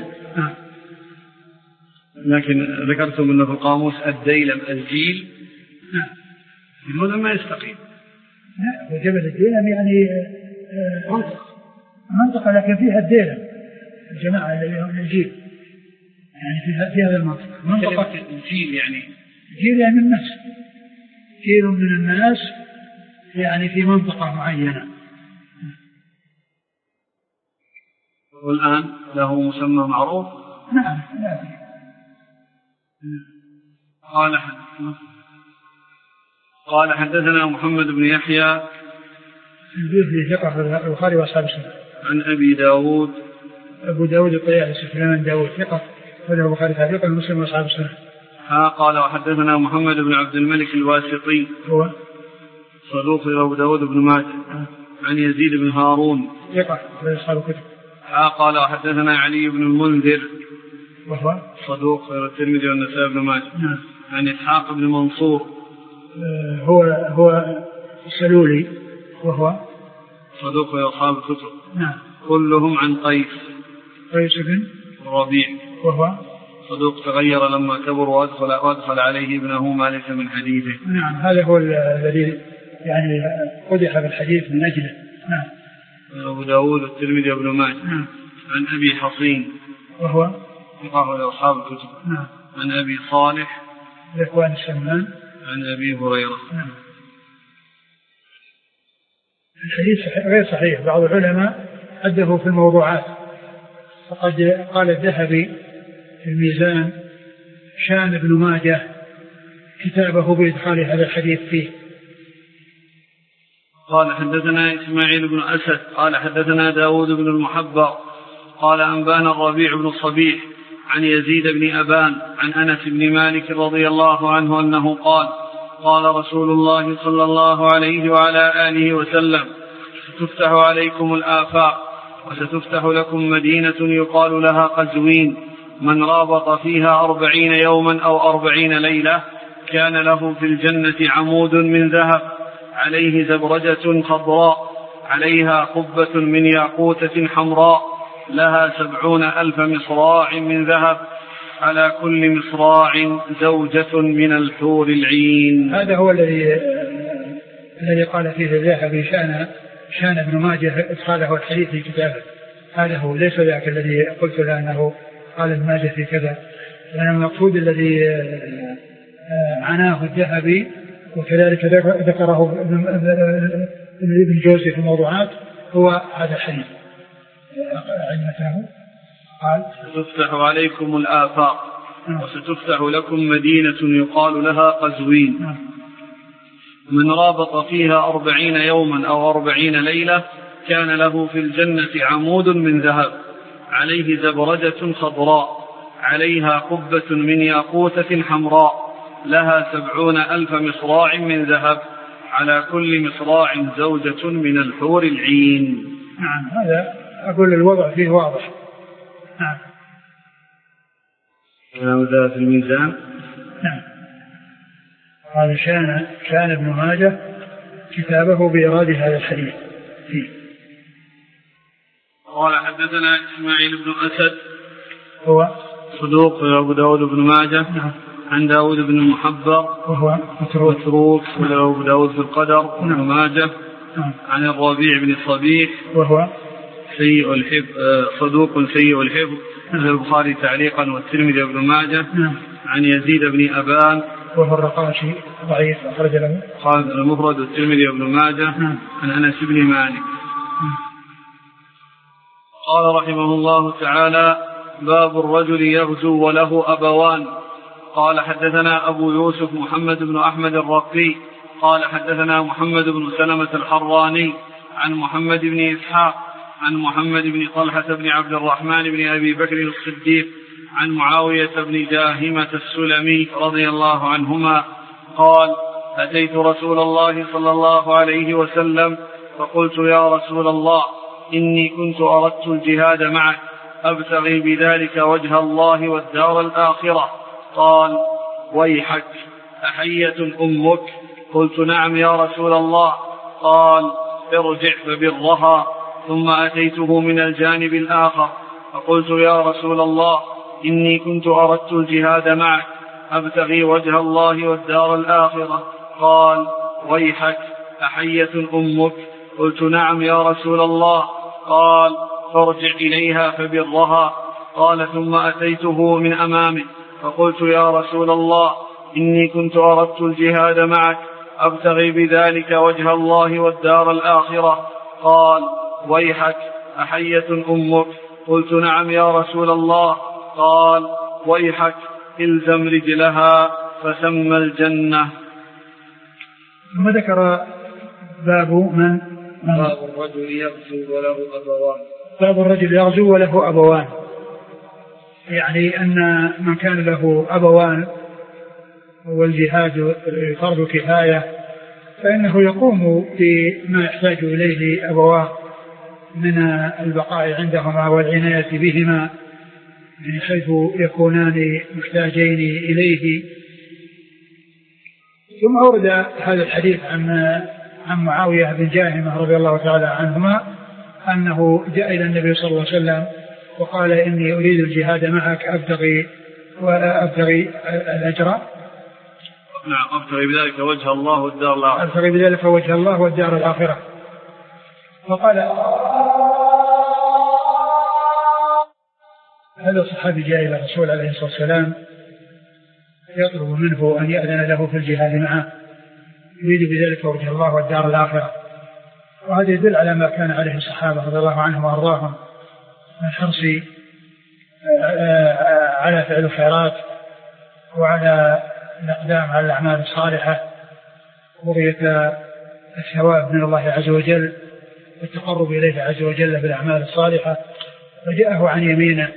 لكن ذكرتم أنه في القاموس الديلم الجيل. لماذا ما يستقيم؟ لا، وجبل الديلم يعني منطقة لكن فيها الديلم الجماعة الجيل يعني في هذا المنطقة. منطقة الجيل يعني الناس، جيل من الناس يعني في منطقة معينة. والآن له مسمى معروف. نعم. قال حدثنا محمد بن يحيى في ثقة البخاري وأصحاب السنة. عن أبي داود أبو داود الطيالسي سليمان داود ثقة وله البخاري تعليقا ومسلم وأصحاب السنة. قال وحدثنا محمد بن عبد الملك الواسطي هو صدوق أبو داود بن ماجه. عن يزيد بن هارون ثقة وأصحاب الكتب. قال وحدثنا علي بن المنذر وهو صدوق الترمذي والنسائي بن ماجه. عن إسحاق بن منصور هو السلولي وهو صدوق أصحاب الكتب. كلهم عن قيس بن ربيع وهو صدوق تغير لما كبر وأدخل عليه ابنه ما ليس من حديثه. نعم. هذا هو الذي يعني قدح بالحديث من أجله. أبو داود الترمذي وابن ماجه. عن أبي حصين وهو ثقة أصحاب الكتب. عن أبي صالح ذكوان السمان عن أبي هريرة. الحديث غير صحيح. بعض العلماء أده في الموضوعات، فقد قال الذهبي في الميزان: شان ابن ماجه كتابه بإدخال هذا الحديث فيه. قال حدثنا إسماعيل بن أسد قال حدثنا داود بن المحبر قال أنبانا الربيع بن الصبيح عن يزيد بن أبان عن أنس بن مالك رضي الله عنه أنه قال: قال رسول الله صلى الله عليه وعلى آله وسلم: ستفتح عليكم الآفاق وستفتح لكم مدينة يقال لها قزوين، من رابط فيها 40 يوما أو 40 ليلة كان له في الجنة عمود من ذهب عليه زبرجة خضراء عليها قبة من ياقوتة حمراء لها 70,000 مصراع من ذهب على كل مصراع زوجة من الحور العين. هذا هو الذي قال فيه الذهبي شان ابن ماجه ادخاله الحديث في كتابه. هذا هو، ليس ذاك الذي قلت له أنه قال ابن ماجه في كذا، لأن المقصود الذي عناه الذهبي وكذلك ذكره ابن جوزي في الموضوعات هو هذا الحديث. قال: ستفتح عليكم الآفاق وستفتح لكم مدينة يقال لها قزوين، من رابط فيها 40 يوما أو 40 ليلة كان له في الجنة عمود من ذهب عليه زبرجة خضراء عليها قبة من ياقوتة حمراء لها 70,000 مصراع من ذهب على كل مصراع زوجة من الحور العين. نعم، هذا أقول الوضع فيه واضح. نعم. كلام ذا في الميزان. نعم. قال كان ابن ماجه كتابه بإرادة هذا الحديث فيه. قال: حدثنا إسماعيل بن أسد هو صدوق أبو داود بن ماجه. نعم. عن داود بن المحبر وهو متروك وأبو داود في القدر وابن ماجه. نعم. عن الربيع بن صبيح وهو سيء الحفظ صدوق سيء الحفظ. عن البخاري تعليقا والترمذي وابن ماجه. نعم. عن يزيد بن أبان وهو الرقاشي ضعيف أخرج له قال المفرد والترمذي وابن ماجه. نعم. عن أنس بن مالك. قال رحمه الله تعالى: باب الرجل يغزو وله أبوان. قال: حدثنا أبو يوسف محمد بن أحمد الرقي قال: حدثنا محمد بن سلمة الحراني عن محمد بن إسحاق عن محمد بن طلحة بن عبد الرحمن بن أبي بكر الصديق عن معاوية بن جاهمة السلمي رضي الله عنهما قال: أتيت رسول الله صلى الله عليه وسلم فقلت: يا رسول الله، إني كنت أردت الجهاد معك أبتغي بذلك وجه الله والدار الآخرة. قال: ويحك، أحية أمك؟ قلت: نعم يا رسول الله. قال: ارجع فبرها. ثم أتيته من الجانب الآخر فقلت: يا رسول الله، إني كنت أردت الجهاد معك أبتغي وجه الله والدار الآخرة. قال: ويحك، أحية أمك؟ قلت: نعم يا رسول الله. قال: فارجع إليها فبرها. قال: ثم أتيته من أمامه فقلت: يا رسول الله، إني كنت أردت الجهاد معك أبتغي بذلك وجه الله والدار الآخرة. قال: ويحك، أحية أمك؟ قلت: نعم يا رسول الله. قال: ويحك، إلزم رجلها فسم الجنة. ثم ذكر باب الرجل يغزو وله أبوان. باب الرجل يغزو وله أبوان، يعني أن من كان له أبوان والجهاد فرض كفاية فإنه يقوم بما يحتاج إليه أبواه من البقاء عندهما والعناية بهما من حيث يكونان محتاجين إليه. ثم أورد هذا الحديث عن معاوية بن جاهمة رضي الله تعالى عنهما أنه جاء إلى النبي صلى الله عليه وسلم وقال: إني أريد الجهاد معك أبتغي الأجر. نعم، أبتغي بذلك وجه الله والدار الآخرة. أبتغي بذلك وجه الله والدار الآخرة. فقال هذا الصحابي جاء إلى الرسول عليه الصلاة والسلام يطلب منه أن يأذن له في الجهاد معه، يريد بذلك وجه الله والدار الآخرة. وهذا يدل على ما كان عليه الصحابة رضي الله عنهم وأرضاهم من حرص على فعل الخيرات وعلى الإقدام على الأعمال الصالحة ورؤية الثواب من الله عز وجل والتقرب إليه عز وجل بالأعمال الصالحة. فجاءه عن يمينه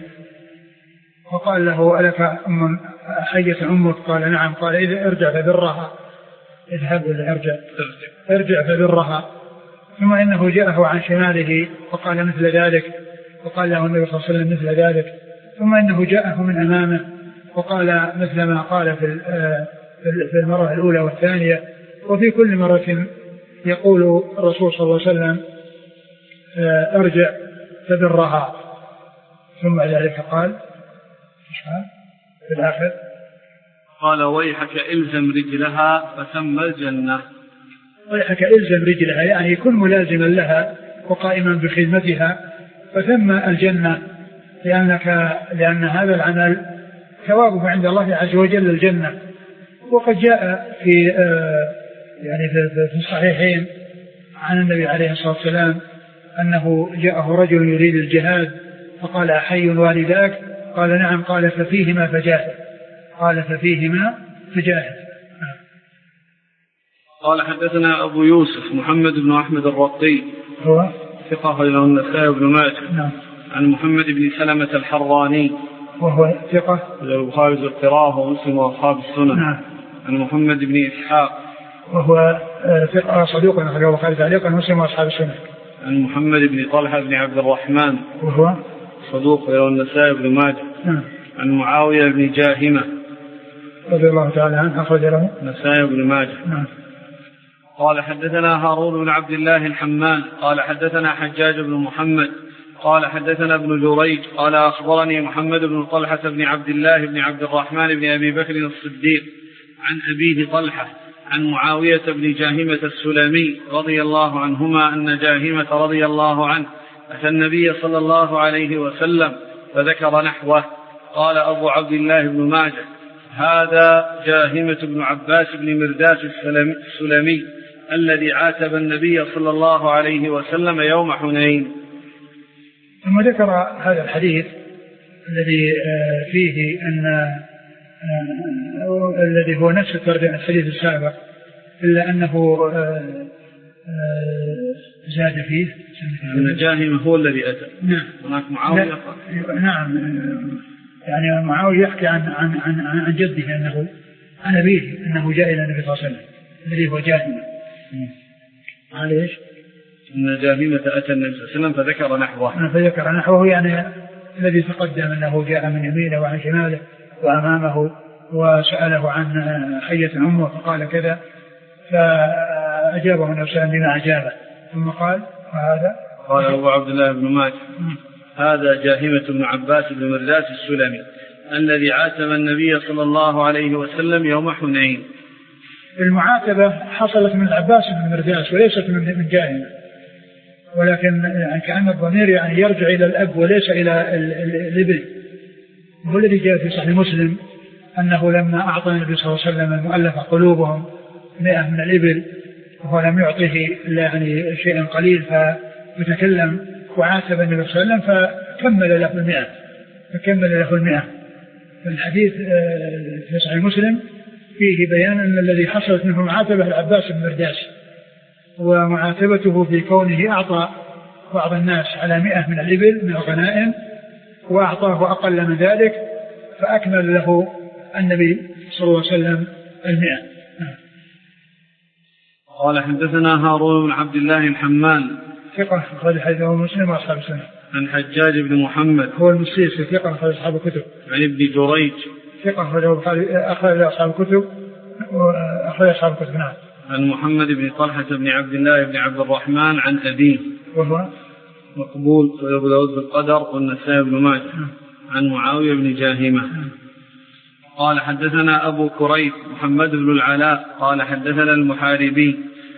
وقال له: ألك حية أمك؟ قال: نعم. قال: إذا ارجع فبرها. اذهب ارجع فبرها. ثم إنه جاءه عن شماله وقال مثل ذلك، وقال له النبي صلى الله عليه وسلم مثل ذلك. ثم إنه جاءه من أمامه وقال مثل ما قال في المرة الأولى والثانية. وفي كل مرة يقول الرسول صلى الله عليه وسلم ارجع فبرها. ثم ذلك قال في الآخر قال ويحك إلزم رجلها فثم الجنة. ويحك إلزم رجلها يعني يكون ملازما لها وقائما بخدمتها فثم الجنة، لأن هذا العمل ثوابه عند الله عز وجل الجنة. وقد جاء في الصحيحين عن النبي عليه الصلاة والسلام أنه جاءه رجل يريد الجهاد فقال أحي والداك؟ قال نعم. قال ففيهما فجاهد. قال حدثنا أبو يوسف محمد بن أحمد الرقي هو ثقة له النسائي بن ماجه. نعم. عن محمد بن سلمة الحراني وهو ثقة البخاري والقراءة ومسلم وأصحاب السنن. نعم. عن محمد بن إسحاق وهو ثقة صدوق أخرجه البخاري تعليقا ومسلم وأصحاب السنن. عن محمد بن طلحة بن عبد الرحمن وهو صدوق له النسائي بن ماجه. نعم. عن معاوية بن جاهمة رضي الله تعالى عنه أخرج له النسائي بن ماجه. نعم. قال حدثنا هارون بن عبد الله الحمال قال حدثنا حجاج بن محمد قال حدثنا ابن جريج قال أخبرني محمد بن طلحة بن عبد الله بن عبد الرحمن بن أبي بكر الصديق عن أبيه طلحة عن معاوية بن جاهمة السلمي رضي الله عنهما أن جاهمة رضي الله عنه أتى النبي صلى الله عليه وسلم فذكر نحوه. قال أبو عبد الله بن ماجه هذا جاهمة بن عباس بن مرداس السلمي الذي عاتب النبي صلى الله عليه وسلم يوم حنين. ثم ذكر هذا الحديث الذي فيه أن الذي هو نفس الحديث السابق إلا أنه زاد فيه أن جاهمة هو الذي أتى. نعم. هناك معاوية. نعم. يعني معاوية يحكي عن جده أنه عن أبيه أنه جاء إلى النبي صلى الله عليه وسلم الذي هو جاهمة. معليش أن جاهمة أتى النبي صلى الله عليه وسلم فذكر نحوه يعني الذي تقدم أنه جاء من يمينه وعن شماله وأمامه وسأله عن حية أمه فقال كذا فأجابه النبي صلى الله عليه وسلم بما أجابه. ثم قال وهذا قال أبو عبد الله بن ماجه هذا جاهمة بن عباس بن مرداس السلمي الذي عاتب النبي صلى الله عليه وسلم يوم حنين. المعاتبة حصلت من العباس بن مرداس وليست من جاهمة، ولكن يعني كأن الضمير يعني يرجع إلى الأب وليس إلى الابن. هو الذي جاء في صحيح مسلم أنه لما أعطى النبي صلى الله عليه وسلم المؤلف قلوبهم 100 من الإبل وهو لم يعطه إلا يعني شيئا قليل فيتكلم وعاتب النبي صلى الله عليه وسلم فكمل له 100. الحديث في صحيح مسلم فيه بيان أن الذي حصلت منه معاتبة العباس بن مرداس، ومعاتبته في كونه أعطى بعض الناس على 100 من الإبل من الغنائم وأعطاه أقل من ذلك فأكمل له النبي صلى الله عليه وسلم 100. قال حدثنا هارون بن عبد الله الحمال ثقة أخرج حديثه مسلم وأصحاب السنة. عن حجاج بن محمد هو المسيسي ثقة أخرج أصحاب الكتب. عن ابن جريج ثقة أخرج أصحاب الكتب نعم. عن محمد بن طلحة بن عبد الله بن عبد الرحمن عن أبيه وهو مقبول وأبو داود بالقدر والنسائي بن ماجه. عن معاوية بن جاهمة قال حدثنا أبو كريب محمد بن العلاء قال حدثنا المحاربي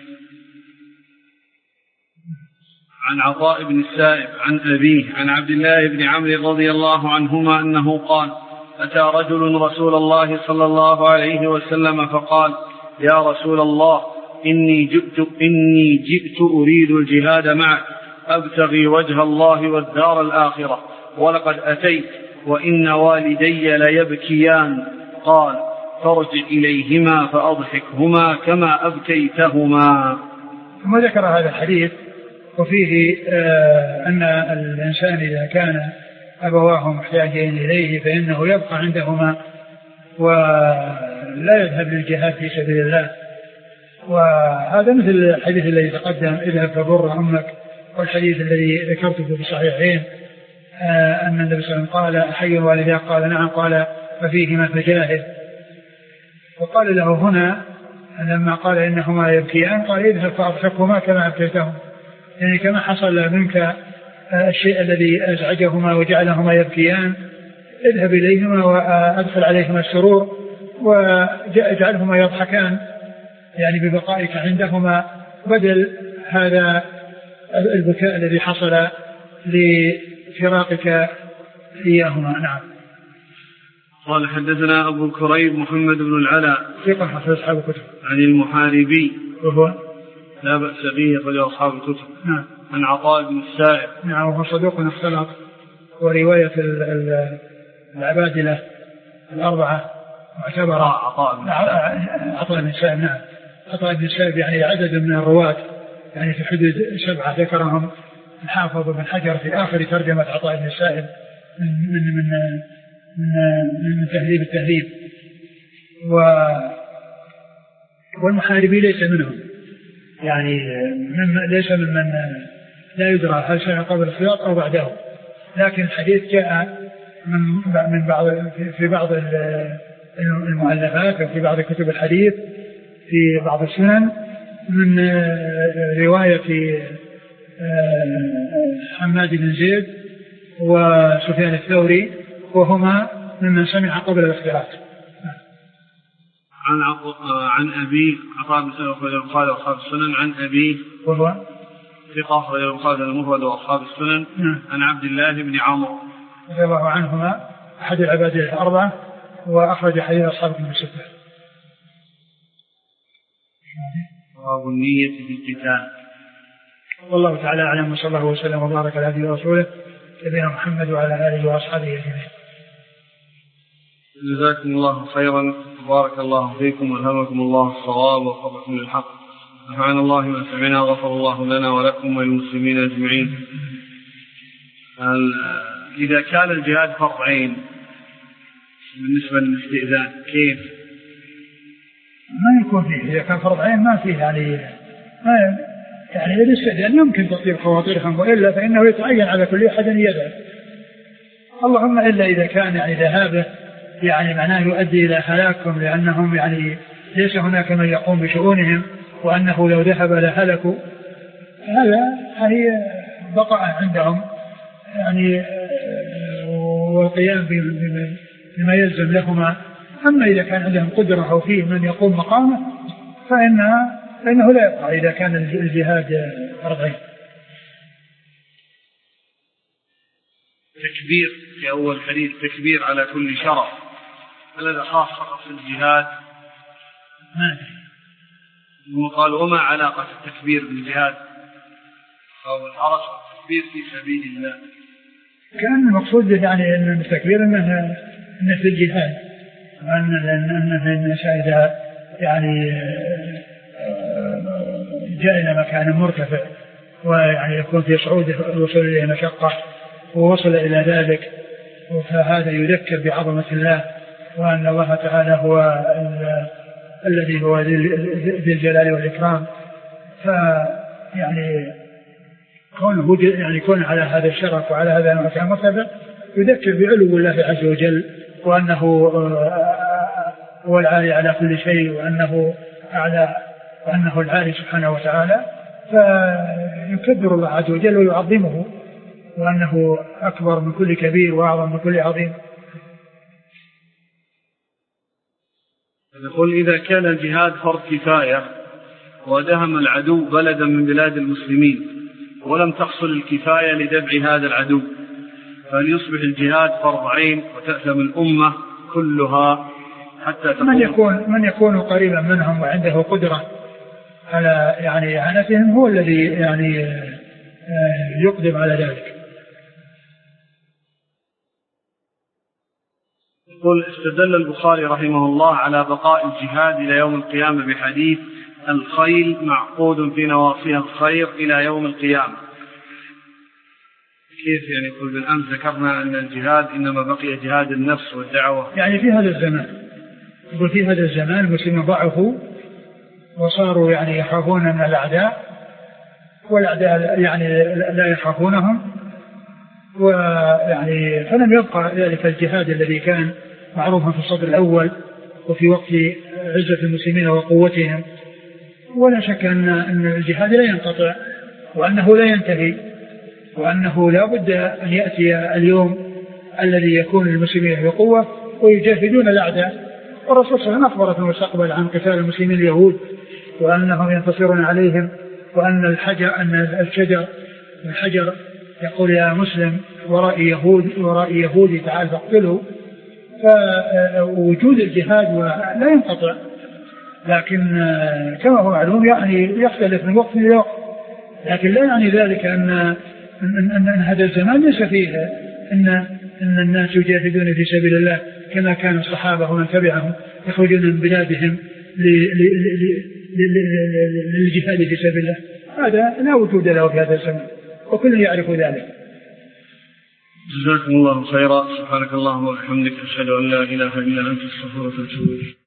عن عطاء بن السائب عن أبيه عن عبد الله بن عمرو رضي الله عنهما أنه قال أتى رجل رسول الله صلى الله عليه وسلم فقال يا رسول الله إني جئت أريد الجهاد معك أبتغي وجه الله والدار الآخرة ولقد أتيت وإن والدي ليبكيان. قال فارجع إليهما فأضحكهما كما أبكيتهما. ثم ذكر هذا الحديث وفيه أن الإنسان إذا كان أبواه محتاجين إليه فإنه يبقى عندهما ولا يذهب للجهاد في سبيل الله وهذا مثل الحديث الذي تقدم اذهب فبر أمك، والحديث الذي ذكرته في الصحيحين أن النبي صلى الله عليه وسلم قال حي والداك؟ قال نعم. قال ففيهما فجاهد. وقال له هنا لما قال إنهما يبكيان قال اذهب فأضحكهما كما أبكيتهم، يعني كما حصل منك الشيء الذي أزعجهما وجعلهما يبكيان اذهب إليهما وأدخل عليهما السرور واجعلهما يضحكان، يعني ببقائك عندهما بدل هذا البكاء الذي حصل لفراقك إياهما. نعم. قال حدثنا أبو كريب محمد بن العلاء ثقة حفظ أصحاب الكتب. عن المحاربي وهو لا بأس به أخرجه أصحاب الكتب. نعم. عن عطاء بن السائب. نعم وهو صدوق اختلط، ورواية العبادلة الأربعة معتبرة. عطاء بن السائب. نعم عطاء بن السائب يعني عدد من الرواة، يعني في حدود 7 ذكرهم الحافظ بن حجر في آخر ترجمة عطاء بن السائب من تهذيب التهذيب. والمحاربي ليس منهم، يعني ليس ممن لا يدرى هل شيء قبل الخياط أو بعده، لكن الحديث جاء من بعض في بعض المؤلفات وفي بعض كتب الحديث في بعض السنن من رواية حماد بن زيد وسفيان الثوري، وهما ممن سمع قبل الاختلاط. عن أبي عطاء بن سلمة أخرج البخاري وأصحاب السنن. عن أبي وهو ثقة أخرج البخاري المفرد وأصحاب السنن. عن عبد الله بن عمرو رضي الله عنهما أحد العباد الأربعة وأخرج حديث أصحاب الكتب الستة. باب النية في القتال. والله تعالى أعلم، وصلى الله وسلم وبارك على عبده ورسوله نبينا محمد وعلى آله وأصحابه أجمعين. جزاكم الله خيرا، بارك الله فيكم والهمكم الله الصواب ووفقكم للحق. سبحان الله ما سمعنا غفر الله لنا ولكم وللمسلمين أجمعين. إذا كان الجهاد فرض عين بالنسبة للاستئذان كيف؟ ما يكون فيه، إذا كان فرض عين ما فيه يعني الاستئذان يمكن تطيب خواطرهم، وإلا فإنه يتعين على كل أحد يذهب، اللهم إلا إذا كان ذهابه يعني معناه يؤدي إلى هلاكهم، لأنهم يعني ليس هناك من يقوم بشؤونهم، وأنه لو ذهب لهلكوا، هذا هي بقاء عندهم يعني والقيام بما يلزم لهما. أما إذا كان عندهم قدرة أو فيه من يقوم مقامه فإنه لا يقع إذا كان الجهاد فرض عين. تكبير في أول حديث تكبير على كل شرف، هل هذا خاص فقط في الجهاد؟ وقال وما علاقة التكبير بالجهاد أو الحرس والتكبير في سبيل الله؟ كان المقصود يعني أن التكبير أنه في الجهاد، وأن الناس إذا يعني جاء إلى مكان مرتفع ويعني يكون في صعود الوصول إليه مشقة ووصل إلى ذلك، فهذا يذكر بعظمة الله، وأن الله تعالى هو الذي هو ذي الجلال والإكرام. فيعني كونه على هذا الشرف وعلى هذا المكان مرتفع يذكر بعلو الله عز وجل، وأنه هو العالي على كل شيء، وأنه أعلى، وأنه العالي سبحانه وتعالى، فيكبر الله عز وجل ويعظمه، وأنه أكبر من كل كبير وأعظم من كل عظيم. يقول إذا كان الجهاد فرض كفاية ودهم العدو بلدا من بلاد المسلمين ولم تحصل الكفاية لدفع هذا العدو، فهل يصبح الجهاد فرض عين وتأثم الأمة كلها حتى من يكون قريبا منهم وعنده قدرة على يعني إعانتهم هو الذي يعني يقدم على ذلك. يقول استدل البخاري رحمه الله على بقاء الجهاد إلى يوم القيامة بحديث الخيل معقود في نواصيها الخير إلى يوم القيامة. كيف يعني؟ يقول بالأمس ذكرنا أن الجهاد إنما بقي جهاد النفس والدعوة، يعني في هذا الزمان، يقول في هذا الزمان المسلمين ضعفوا وصاروا يعني يخافون من الأعداء، والأعداء يعني لا يخافونهم، ويعني فلم يبقى ذلك الجهاد الذي كان معروفا في الصدر الأول وفي وقت عزة المسلمين وقوتهم. ولا شك أن الجهاد لا ينقطع، وأنه لا ينتهي، وأنه لا بد أن يأتي اليوم الذي يكون المسلمين بقوة ويجاهدون الأعداء. والرسول صلى الله عليه وسلم أخبر في المستقبل عن قتال المسلمين اليهود وأنهم ينتصرون عليهم، وأن الحجر يقول يا مسلم ورائي يهودي تعال فاقتله. فوجود الجهاد لا ينقطع، لكن كما هو معلوم يعني يختلف من وقت إلى وقت، لكن لا يعني ذلك أن هذا الزمان ليس فيه أن الناس يجاهدون في سبيل الله كما كان الصحابة ومن تبعهم يخرجون من بلادهم للجهاد في سبيل الله. هذا لا وجود له في هذا الزمان، وكل يعرف ذلك. جزاكم الله خيرا. سبحانك اللهم وبحمدك، أشهد أن لا إله إلا أنت، أستغفرك وأتوب إليك.